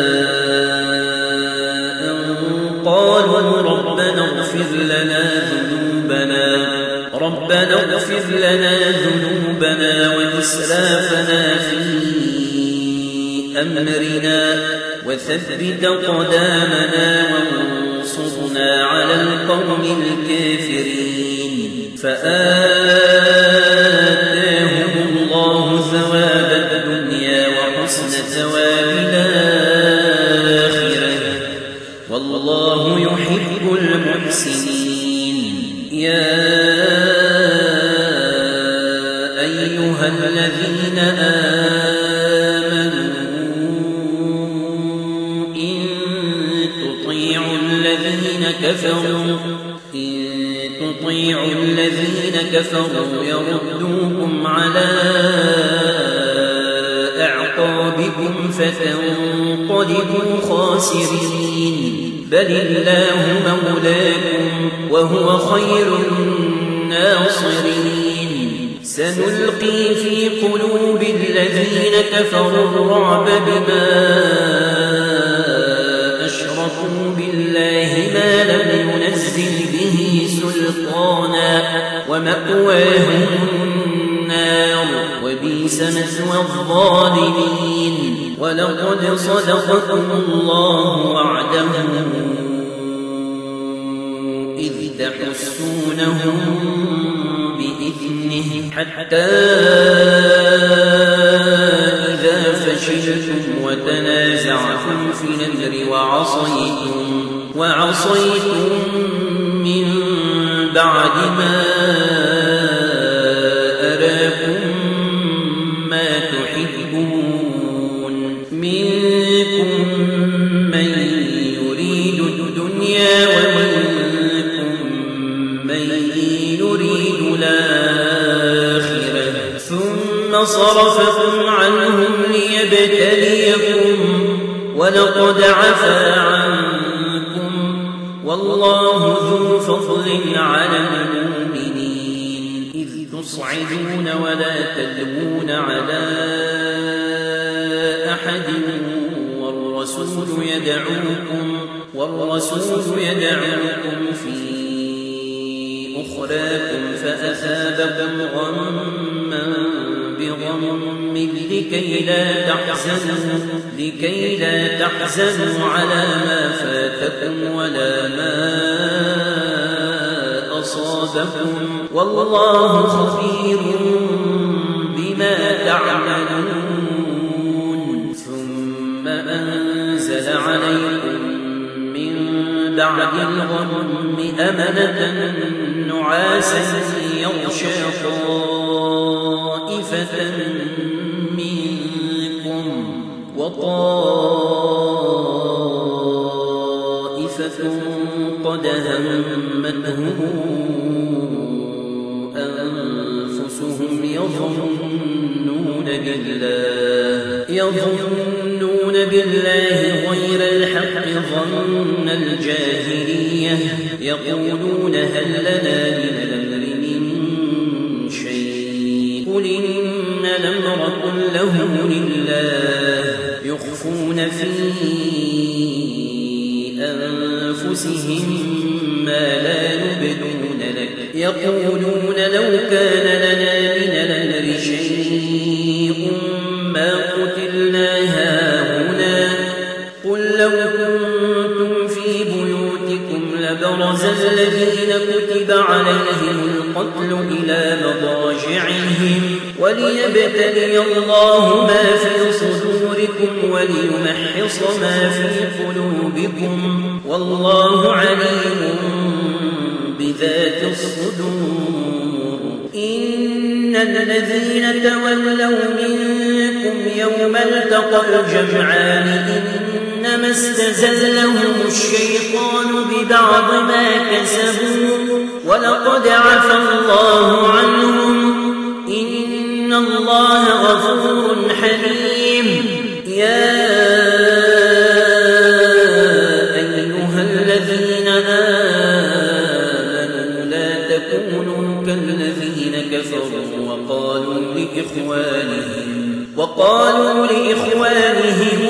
أن قالوا ربنا اغفر لنا ذنوبنا ربنا اغفر لنا ذنوبنا وإسرافنا في أمرنا وثبت قدامنا وانصرنا على القوم الكافرين فآتاهم الله ثواب الدنيا وحسن ثواب الآخرة والله يحب المحسنين يا أيها الذين آمنوا إن تطيعوا الذين كفروا إن تطيعوا الذين كفروا يردوكم على أعقابكم فتنقلبوا خاسرين بل الله مولاكم وهو خير الناصرين سنلقي في قلوب الذين كفروا الرعب بما أشركوا بالله ما لم ينزل به سلطانا ومأواهم النار وبئس مثوى الظالمين ولقد صدقكم الله وعده إذ تحسونهم بإذنه حتى إذا فشلتم وتنازعتم في الأمر وعصيتم وعصيتم من بعد ما أراكم ما تحبون منكم من يريد الدنيا ومنكم من يريد الآخرة ثم صرفكم عنهم ليبتليكم ولقد عفا عنكم والله ذو فضل على المؤمنين إذ تصعدون ولا تلوون على أحد والرسول يدعوكم والرسول يدعوكم في أخراكم فأثابكم غما بغم لكي لا تحزنوا لكي لا تحزنوا على ما فاتكم ولا ما أصابكم والله خبير بما تعملون ثم أنزل عليكم من بعد الغم أمنة نعاسا يغشى طائفة منكم وطائفة قد همتهم أنفسهم يظنون بالله يظنون بالله غير الحق ظن الجاهلية يقولون هل لنا من الأمر من شيء قل إن الأمر كله لله يخفون في أنفسهم ما لا يبدون لك يقولون لو كان لنا من الأمر شيء ما قتلنا هاهنا قل لو كنتم في بيوتكم لبرز الذين كتب عليهم القتل القتل إلى مضاجعهم وليبتلي الله ما في صدوركم وليمحص ما في قلوبكم والله عليم بذات الصدور. إن الذين تولوا منكم يوم التقى الجمعان إنما استزلهم الشيطان ببعض ما كسبوا ولقد عفى الله عنهم إن الله غفور حليم. يا أيها الذين آمنوا لا تكونوا كالذين كفروا وقالوا لإخوانهم وقالوا لإخوانهم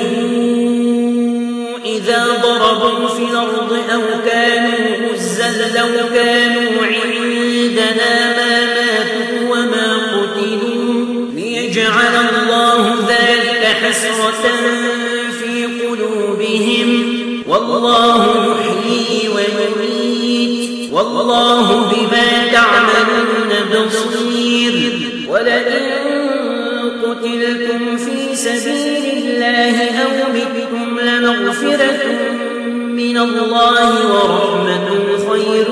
إذا ضربوا في الأرض أو كانوا غزا لو كانوا عندنا ما ماتوا وما قتلوا ليجعل الله ذلك حسرة في قلوبهم والله يحيي ويميت والله بما تعملون بصير. ولئن قتلتم في سبيل الله أو متم لمغفرة من الله ورحمة خير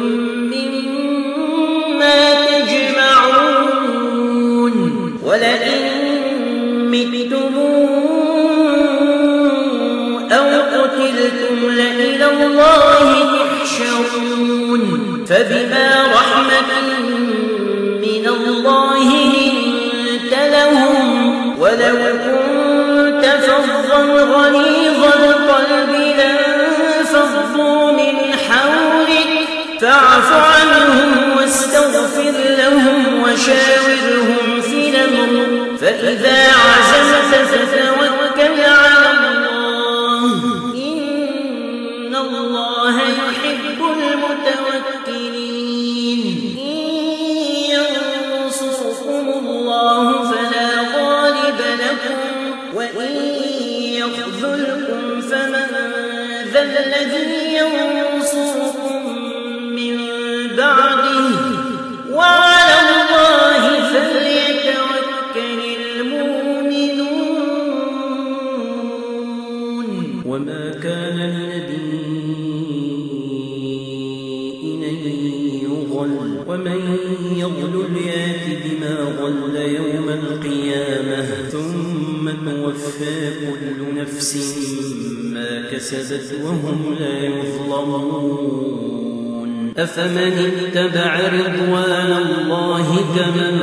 مما تجمعون. ولئن متم أو قتلتم لإلى الله تحشرون. فبما رحمة من الله لنت لهم ولو كنت فظا غليظ القلب لانفضوا من حولك فاعف عنهم واستغفر لهم وشاورهم في الأمر فإذا عزمت فتوكل على الله إن الله يحب المتوكلين. إن ينصركم الله فلا غالب لكم وإن يخذلكم فمن ذا الذي ينصركم من بعده وعلى الله فليتوكل المؤمنون. وما كان لنبي أن يغل ومن يغل يأت بما غل يوم القيامة ثم توفى كل نفس ما كسبت وهم لا يظلمون. أفمن اتبع رضوان الله كمن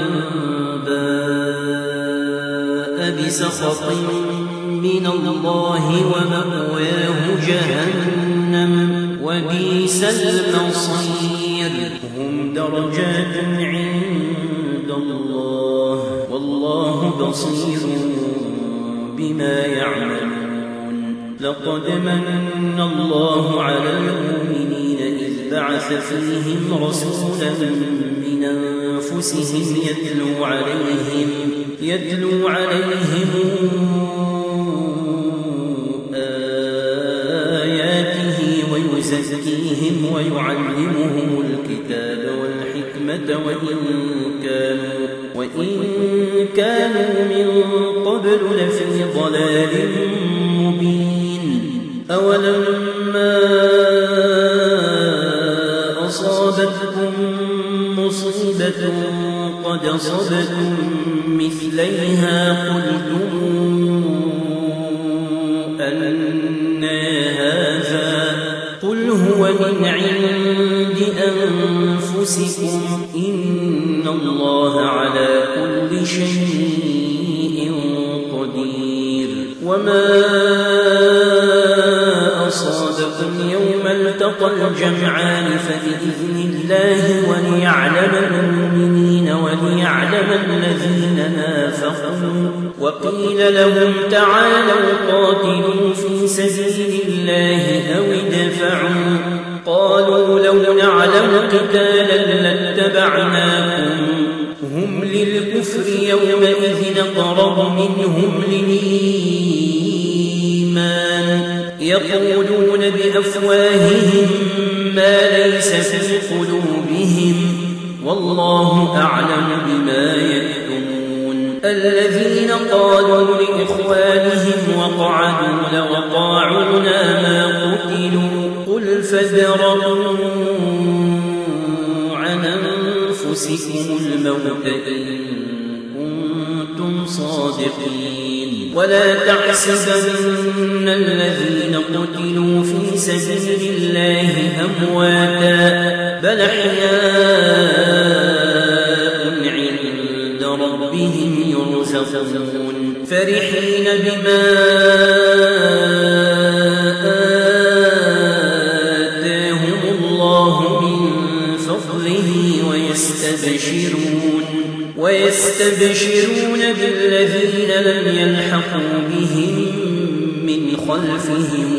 باء بسخط من الله ومأواه جهنم وبئس المصير. هم درجات عند الله والله بصير بما يعملون. لقد من الله على المؤمنين إذ بعث فيهم رسولا من أنفسهم يتلو عليهم يتلو عليهم آياته ويزكيهم ويعلمهم الكتاب والحكمة وإن كانوا وإن كانوا من قبل لفي ضلال مبين. أولما أصابتكم مصيبة قد أصبتم مثليها قلتم أن هذا قل هو من عند أنفسكم إن الله على كل شيء قدير. وما أصابكم يوم التقى الجمعان فبإذن الله وليعلم المؤمنين وليعلم الذين نافقوا. وقيل لهم تعالوا قاتلوا في سبيل الله أو ادفعوا قالوا لو نعلم قتالا لاتبعناكم هم للكفر يومئذ أقرب منهم للإيمان يقولون بأفواههم ما ليس في قلوبهم والله أعلم بما يكتمون الذين قالوا لإخوانهم وقعدوا لو أطاعونا ما قتلوا قل فادرءوا عن أنفسكم الموت إن كنتم صادقين ولا تحسبن الذين قتلوا في سبيل الله أمواتا بل أحياء عند ربهم يرزقون فرحين بما آتاهم الله من فضله ويستبشرون ويستبشرون بالذين لم يلحقوا بهم من خلفهم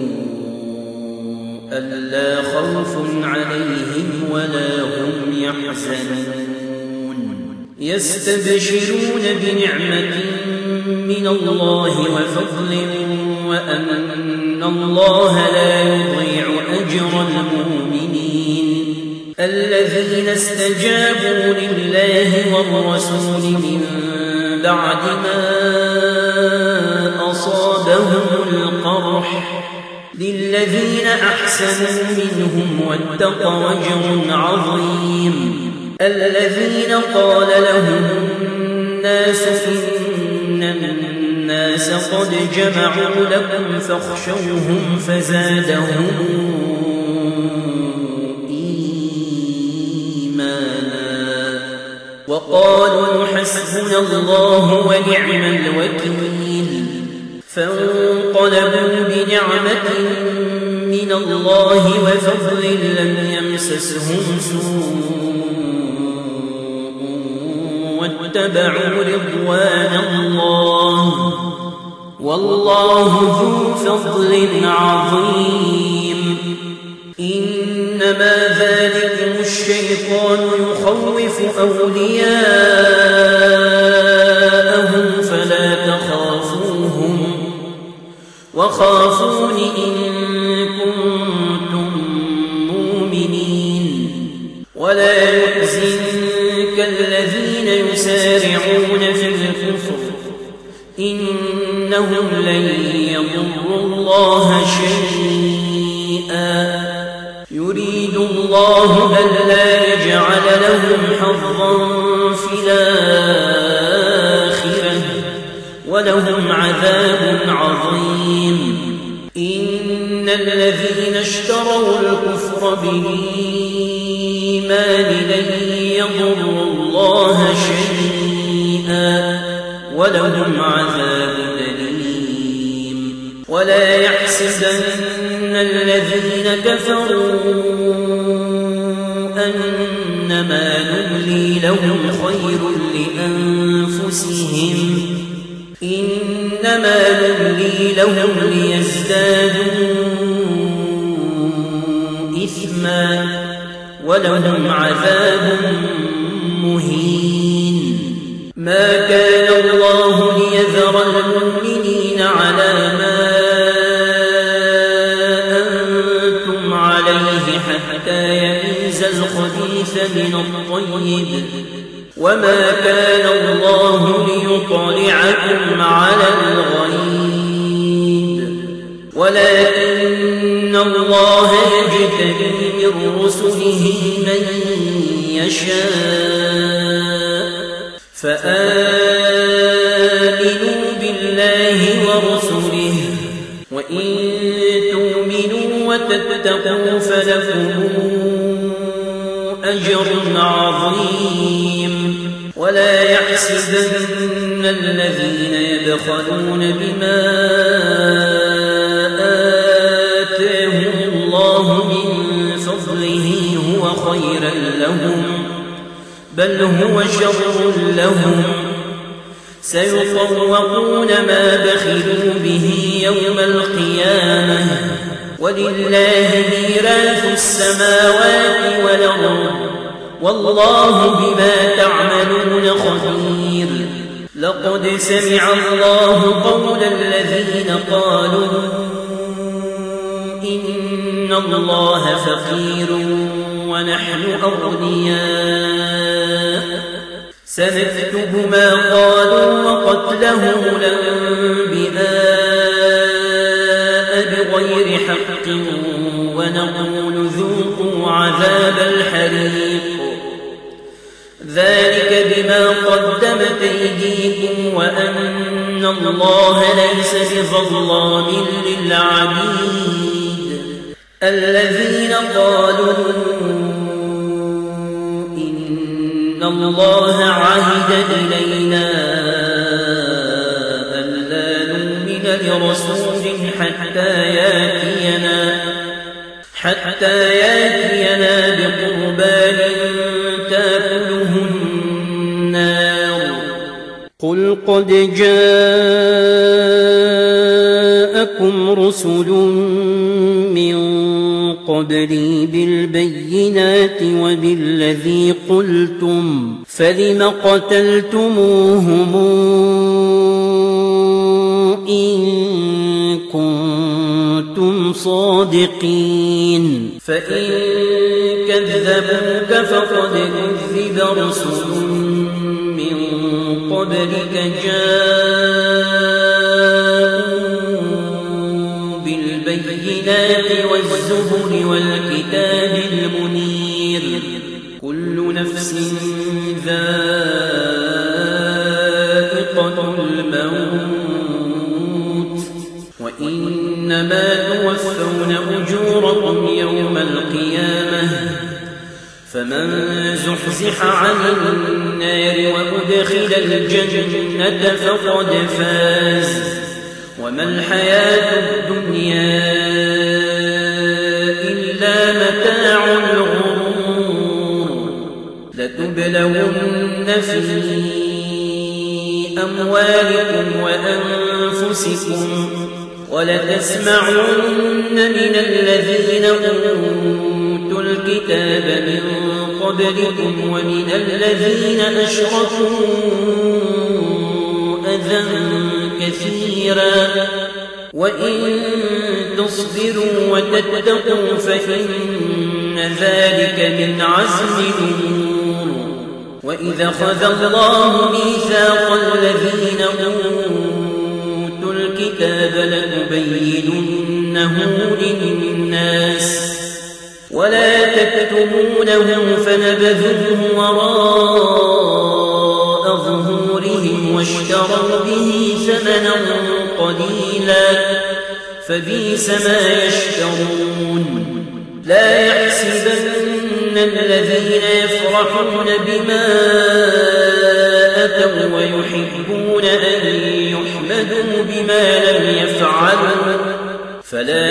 ألا خوف عليهم ولا هم يحزنون يستبشرون بنعمة من الله وفضل وأن الله لا يضيع أجر المؤمنين الذين استجابوا لله والرسول من بعد ما أصابهم القرح للذين أحسنوا منهم واتقوا أجر عظيم الذين قال لهم الناس إن الناس قد جمعوا لكم فاخشوهم فزادهم وقالوا حسبنا الله ونعم الوكيل فانقلبوا بنعمة من الله وفضل لم يمسسهم سوء واتبعوا رضوان الله والله ذو فضل عظيم إنما ذلكم الشيطان يخوف أولياءهم فلا تخافوهم وخافون إن كنتم مؤمنين ولا يحزنك الذين يسارعون في الكفر إنهم لن يضروا الله شيئا يريد الله ألا يجعل لهم حظا في الآخرة ولهم عذاب عظيم إن الذين اشتروا الكفر بالإيمان لن يضروا الله شيئا ولهم عذاب أليم ولا يحسبن الذين كفروا أنما نملي لهم خير لأنفسهم إنما نملي لهم ليزدادوا إثما ولهم عذاب مهين ما كان الله ليذر المؤمنين على ما أنتم عليه حتى يميز الخبيث من الطيب وما كان الله ليطلعكم على الغيب ولكن الله يجتبي من رسله من يشاء فآمنوا بالله ورسله وإن تؤمنوا وتتقوا فلكم أجر عظيم ولا يحسبن الذين يبخلون بما آتاهم الله من فضله هو خيرا لهم بل هو شر لهم سيطوقون ما بخلوا به يوم القيامة ولله ميراث السماوات والأرض والله بما تعملون خبير لقد سمع الله قول الذين قالوا إن الله فقير ونحن أغنياء سنكتب ما قالوا وقتلهم الأنبياء بغير حق ونقول ذوقوا عذاب الحريق ذلك بما قدمت أيديكم وأن الله ليس بظلام للعبيد الذين قالوا إن الله عهد إلينا ألا نؤمن لرسول حتى يأتينا حتى يأتينا بقربان تأكله النار قل قد جاءكم رسل من قبلي بالبينات وبالذي قلتم فلم قتلتموهم إن كنتم صادقين فإن كذبوك فقد كذب رسل من قبلك جاءوا بالبينات والزبر والكتاب المنير كل نفس ذائقة الموت وإنما توفون أجوركم يوم القيامة فمن زحزح عن النار وأدخل الجنة فقد فاز وما الحياة الدنيا إلا متاع الغرور لتبلون في أموالكم وأنفسكم ولتسمعن من الذين أوتوا الكتاب من قبلكم ومن الذين أشركوا أذى كثيرا وإن تصبروا وتتقوا فإن ذلك من عزم الأمور وإذا أخذ الله ميثاق الذين أوتوا الكتاب لتبيننه للناس ولا تكتمونه فنبذوه وراء ظهورهم واشتروا به ثمنا قليلا فبئس ما يشترون لا يحسبن الذين يفرحون بما أتوا ويحبون أن يحمدوا بما لم يفعلوا فلا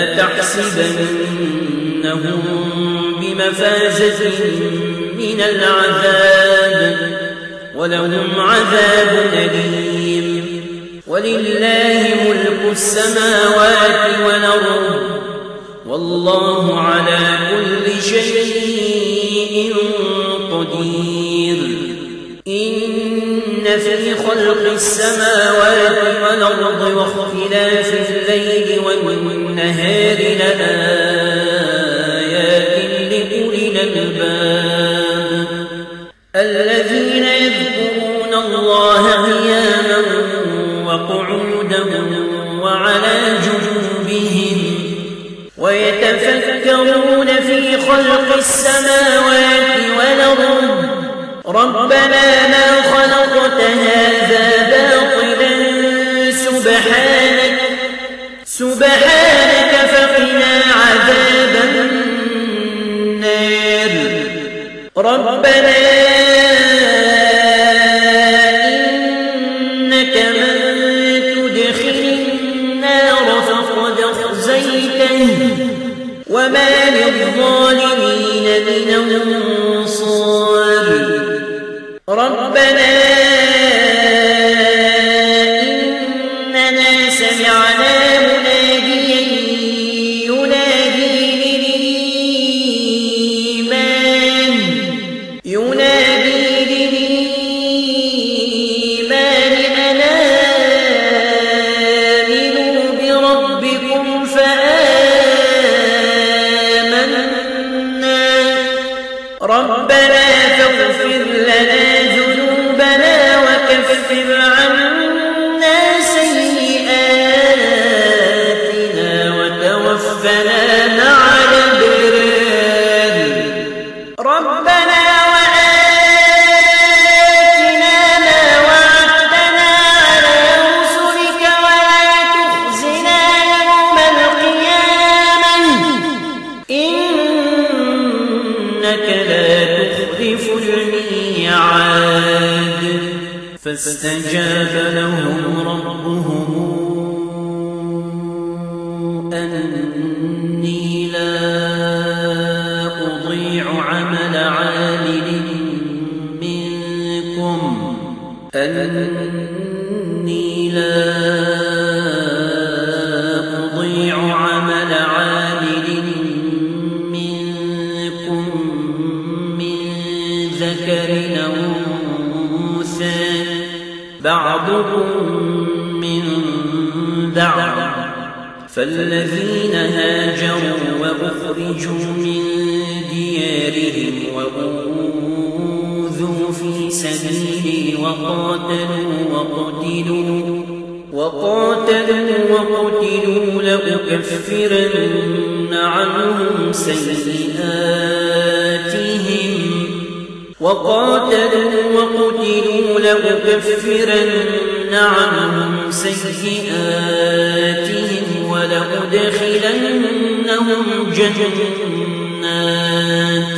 تحسبنهم بمفازة من العذاب ولهم عذاب أليم ولله ملك السماوات والأرض والله على كل شيء قدير إن في خلق السماوات والأرض واختلاف الليل والنهار لآيات لأولي الألباب الذين يذكرون الله قياما وقعودا وعلى جنوبهم ويتفكرون في خلق السماوات والأرض ربنا ما خلقت هذا باطلا سبحانك سبحانك فقنا عذاب النار ربنا إنك من تدخل النار فقد أخزيته وما للظالمين من أنصار ربنا إننا سمعنا مناديا ينادي للإيمان ينادي للإيمان أن آمنوا بربكم فآمنا وكفر عنا سيئاتنا وتوفنا مع الأبرار ربنا وآتنا ما وعدتنا على رسلك ولا تخزنا يوم القيامة إنك لا تخلف الميعاد فاستجاب لهم ربهم أني لا أضيع عمل عامل منكم أني لا أضيع عمل عامل منكم من ذكر أو أنثى بعضكم من بعض فالذين هاجروا وأخرجوا من ديارهم وأوذوا في سبيلي وقاتلوا وقتلوا وقاتلوا وقتلوا لأكفرن عنهم سيئاتهم وقاتلوا وقتلوا لأكفرن عنهم سيئاتهم ولأدخلنهم جنات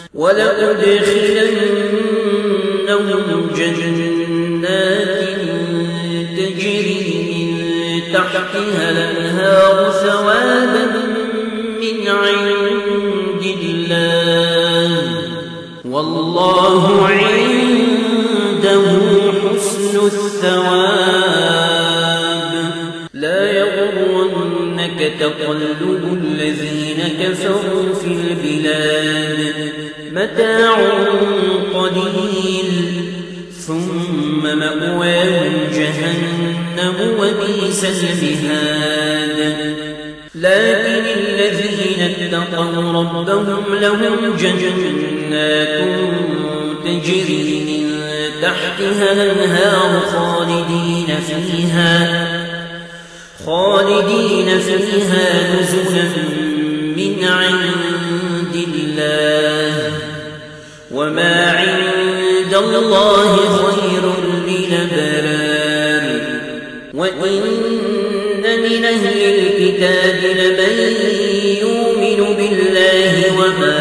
ولأدخلنهم جنات تجري من تحتها الأنهار ثوابا من عند الله والله عنده حسن الثواب لا يغرنك تقلب الذين كفروا في البلاد متاع قليل ثم مأواهم جهنم وبئس المهاد لكن الذين اتقوا ربهم لهم جنات تجري من تحتها الأنهار خالدين فيها خالدين فيها نزلا من عند الله وما عند الله خير للأبرار وإن من أهل الكتاب لمن يؤمن بالله وما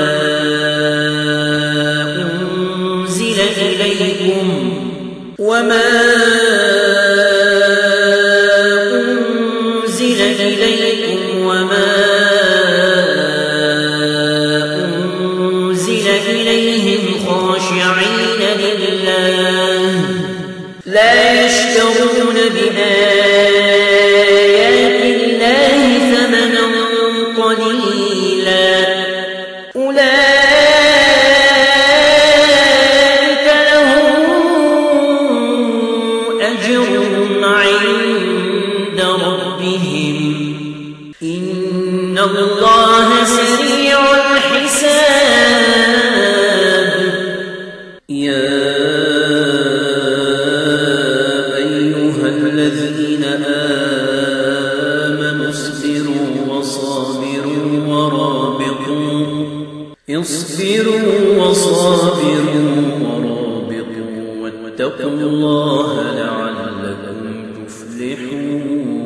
أنزل إليكم وما أنزل إليكم وما أنزل إليهم خاشعين لله لا يشترون بآيات الله ثمنا قليلا أولئك لهم أجرهم عند ربهم إن الله سريع الحساب يا الذين آمنوا اصبروا وصابروا ورابطوا اصبروا وصابروا ورابطوا واتقوا الله لعلكم تفلحون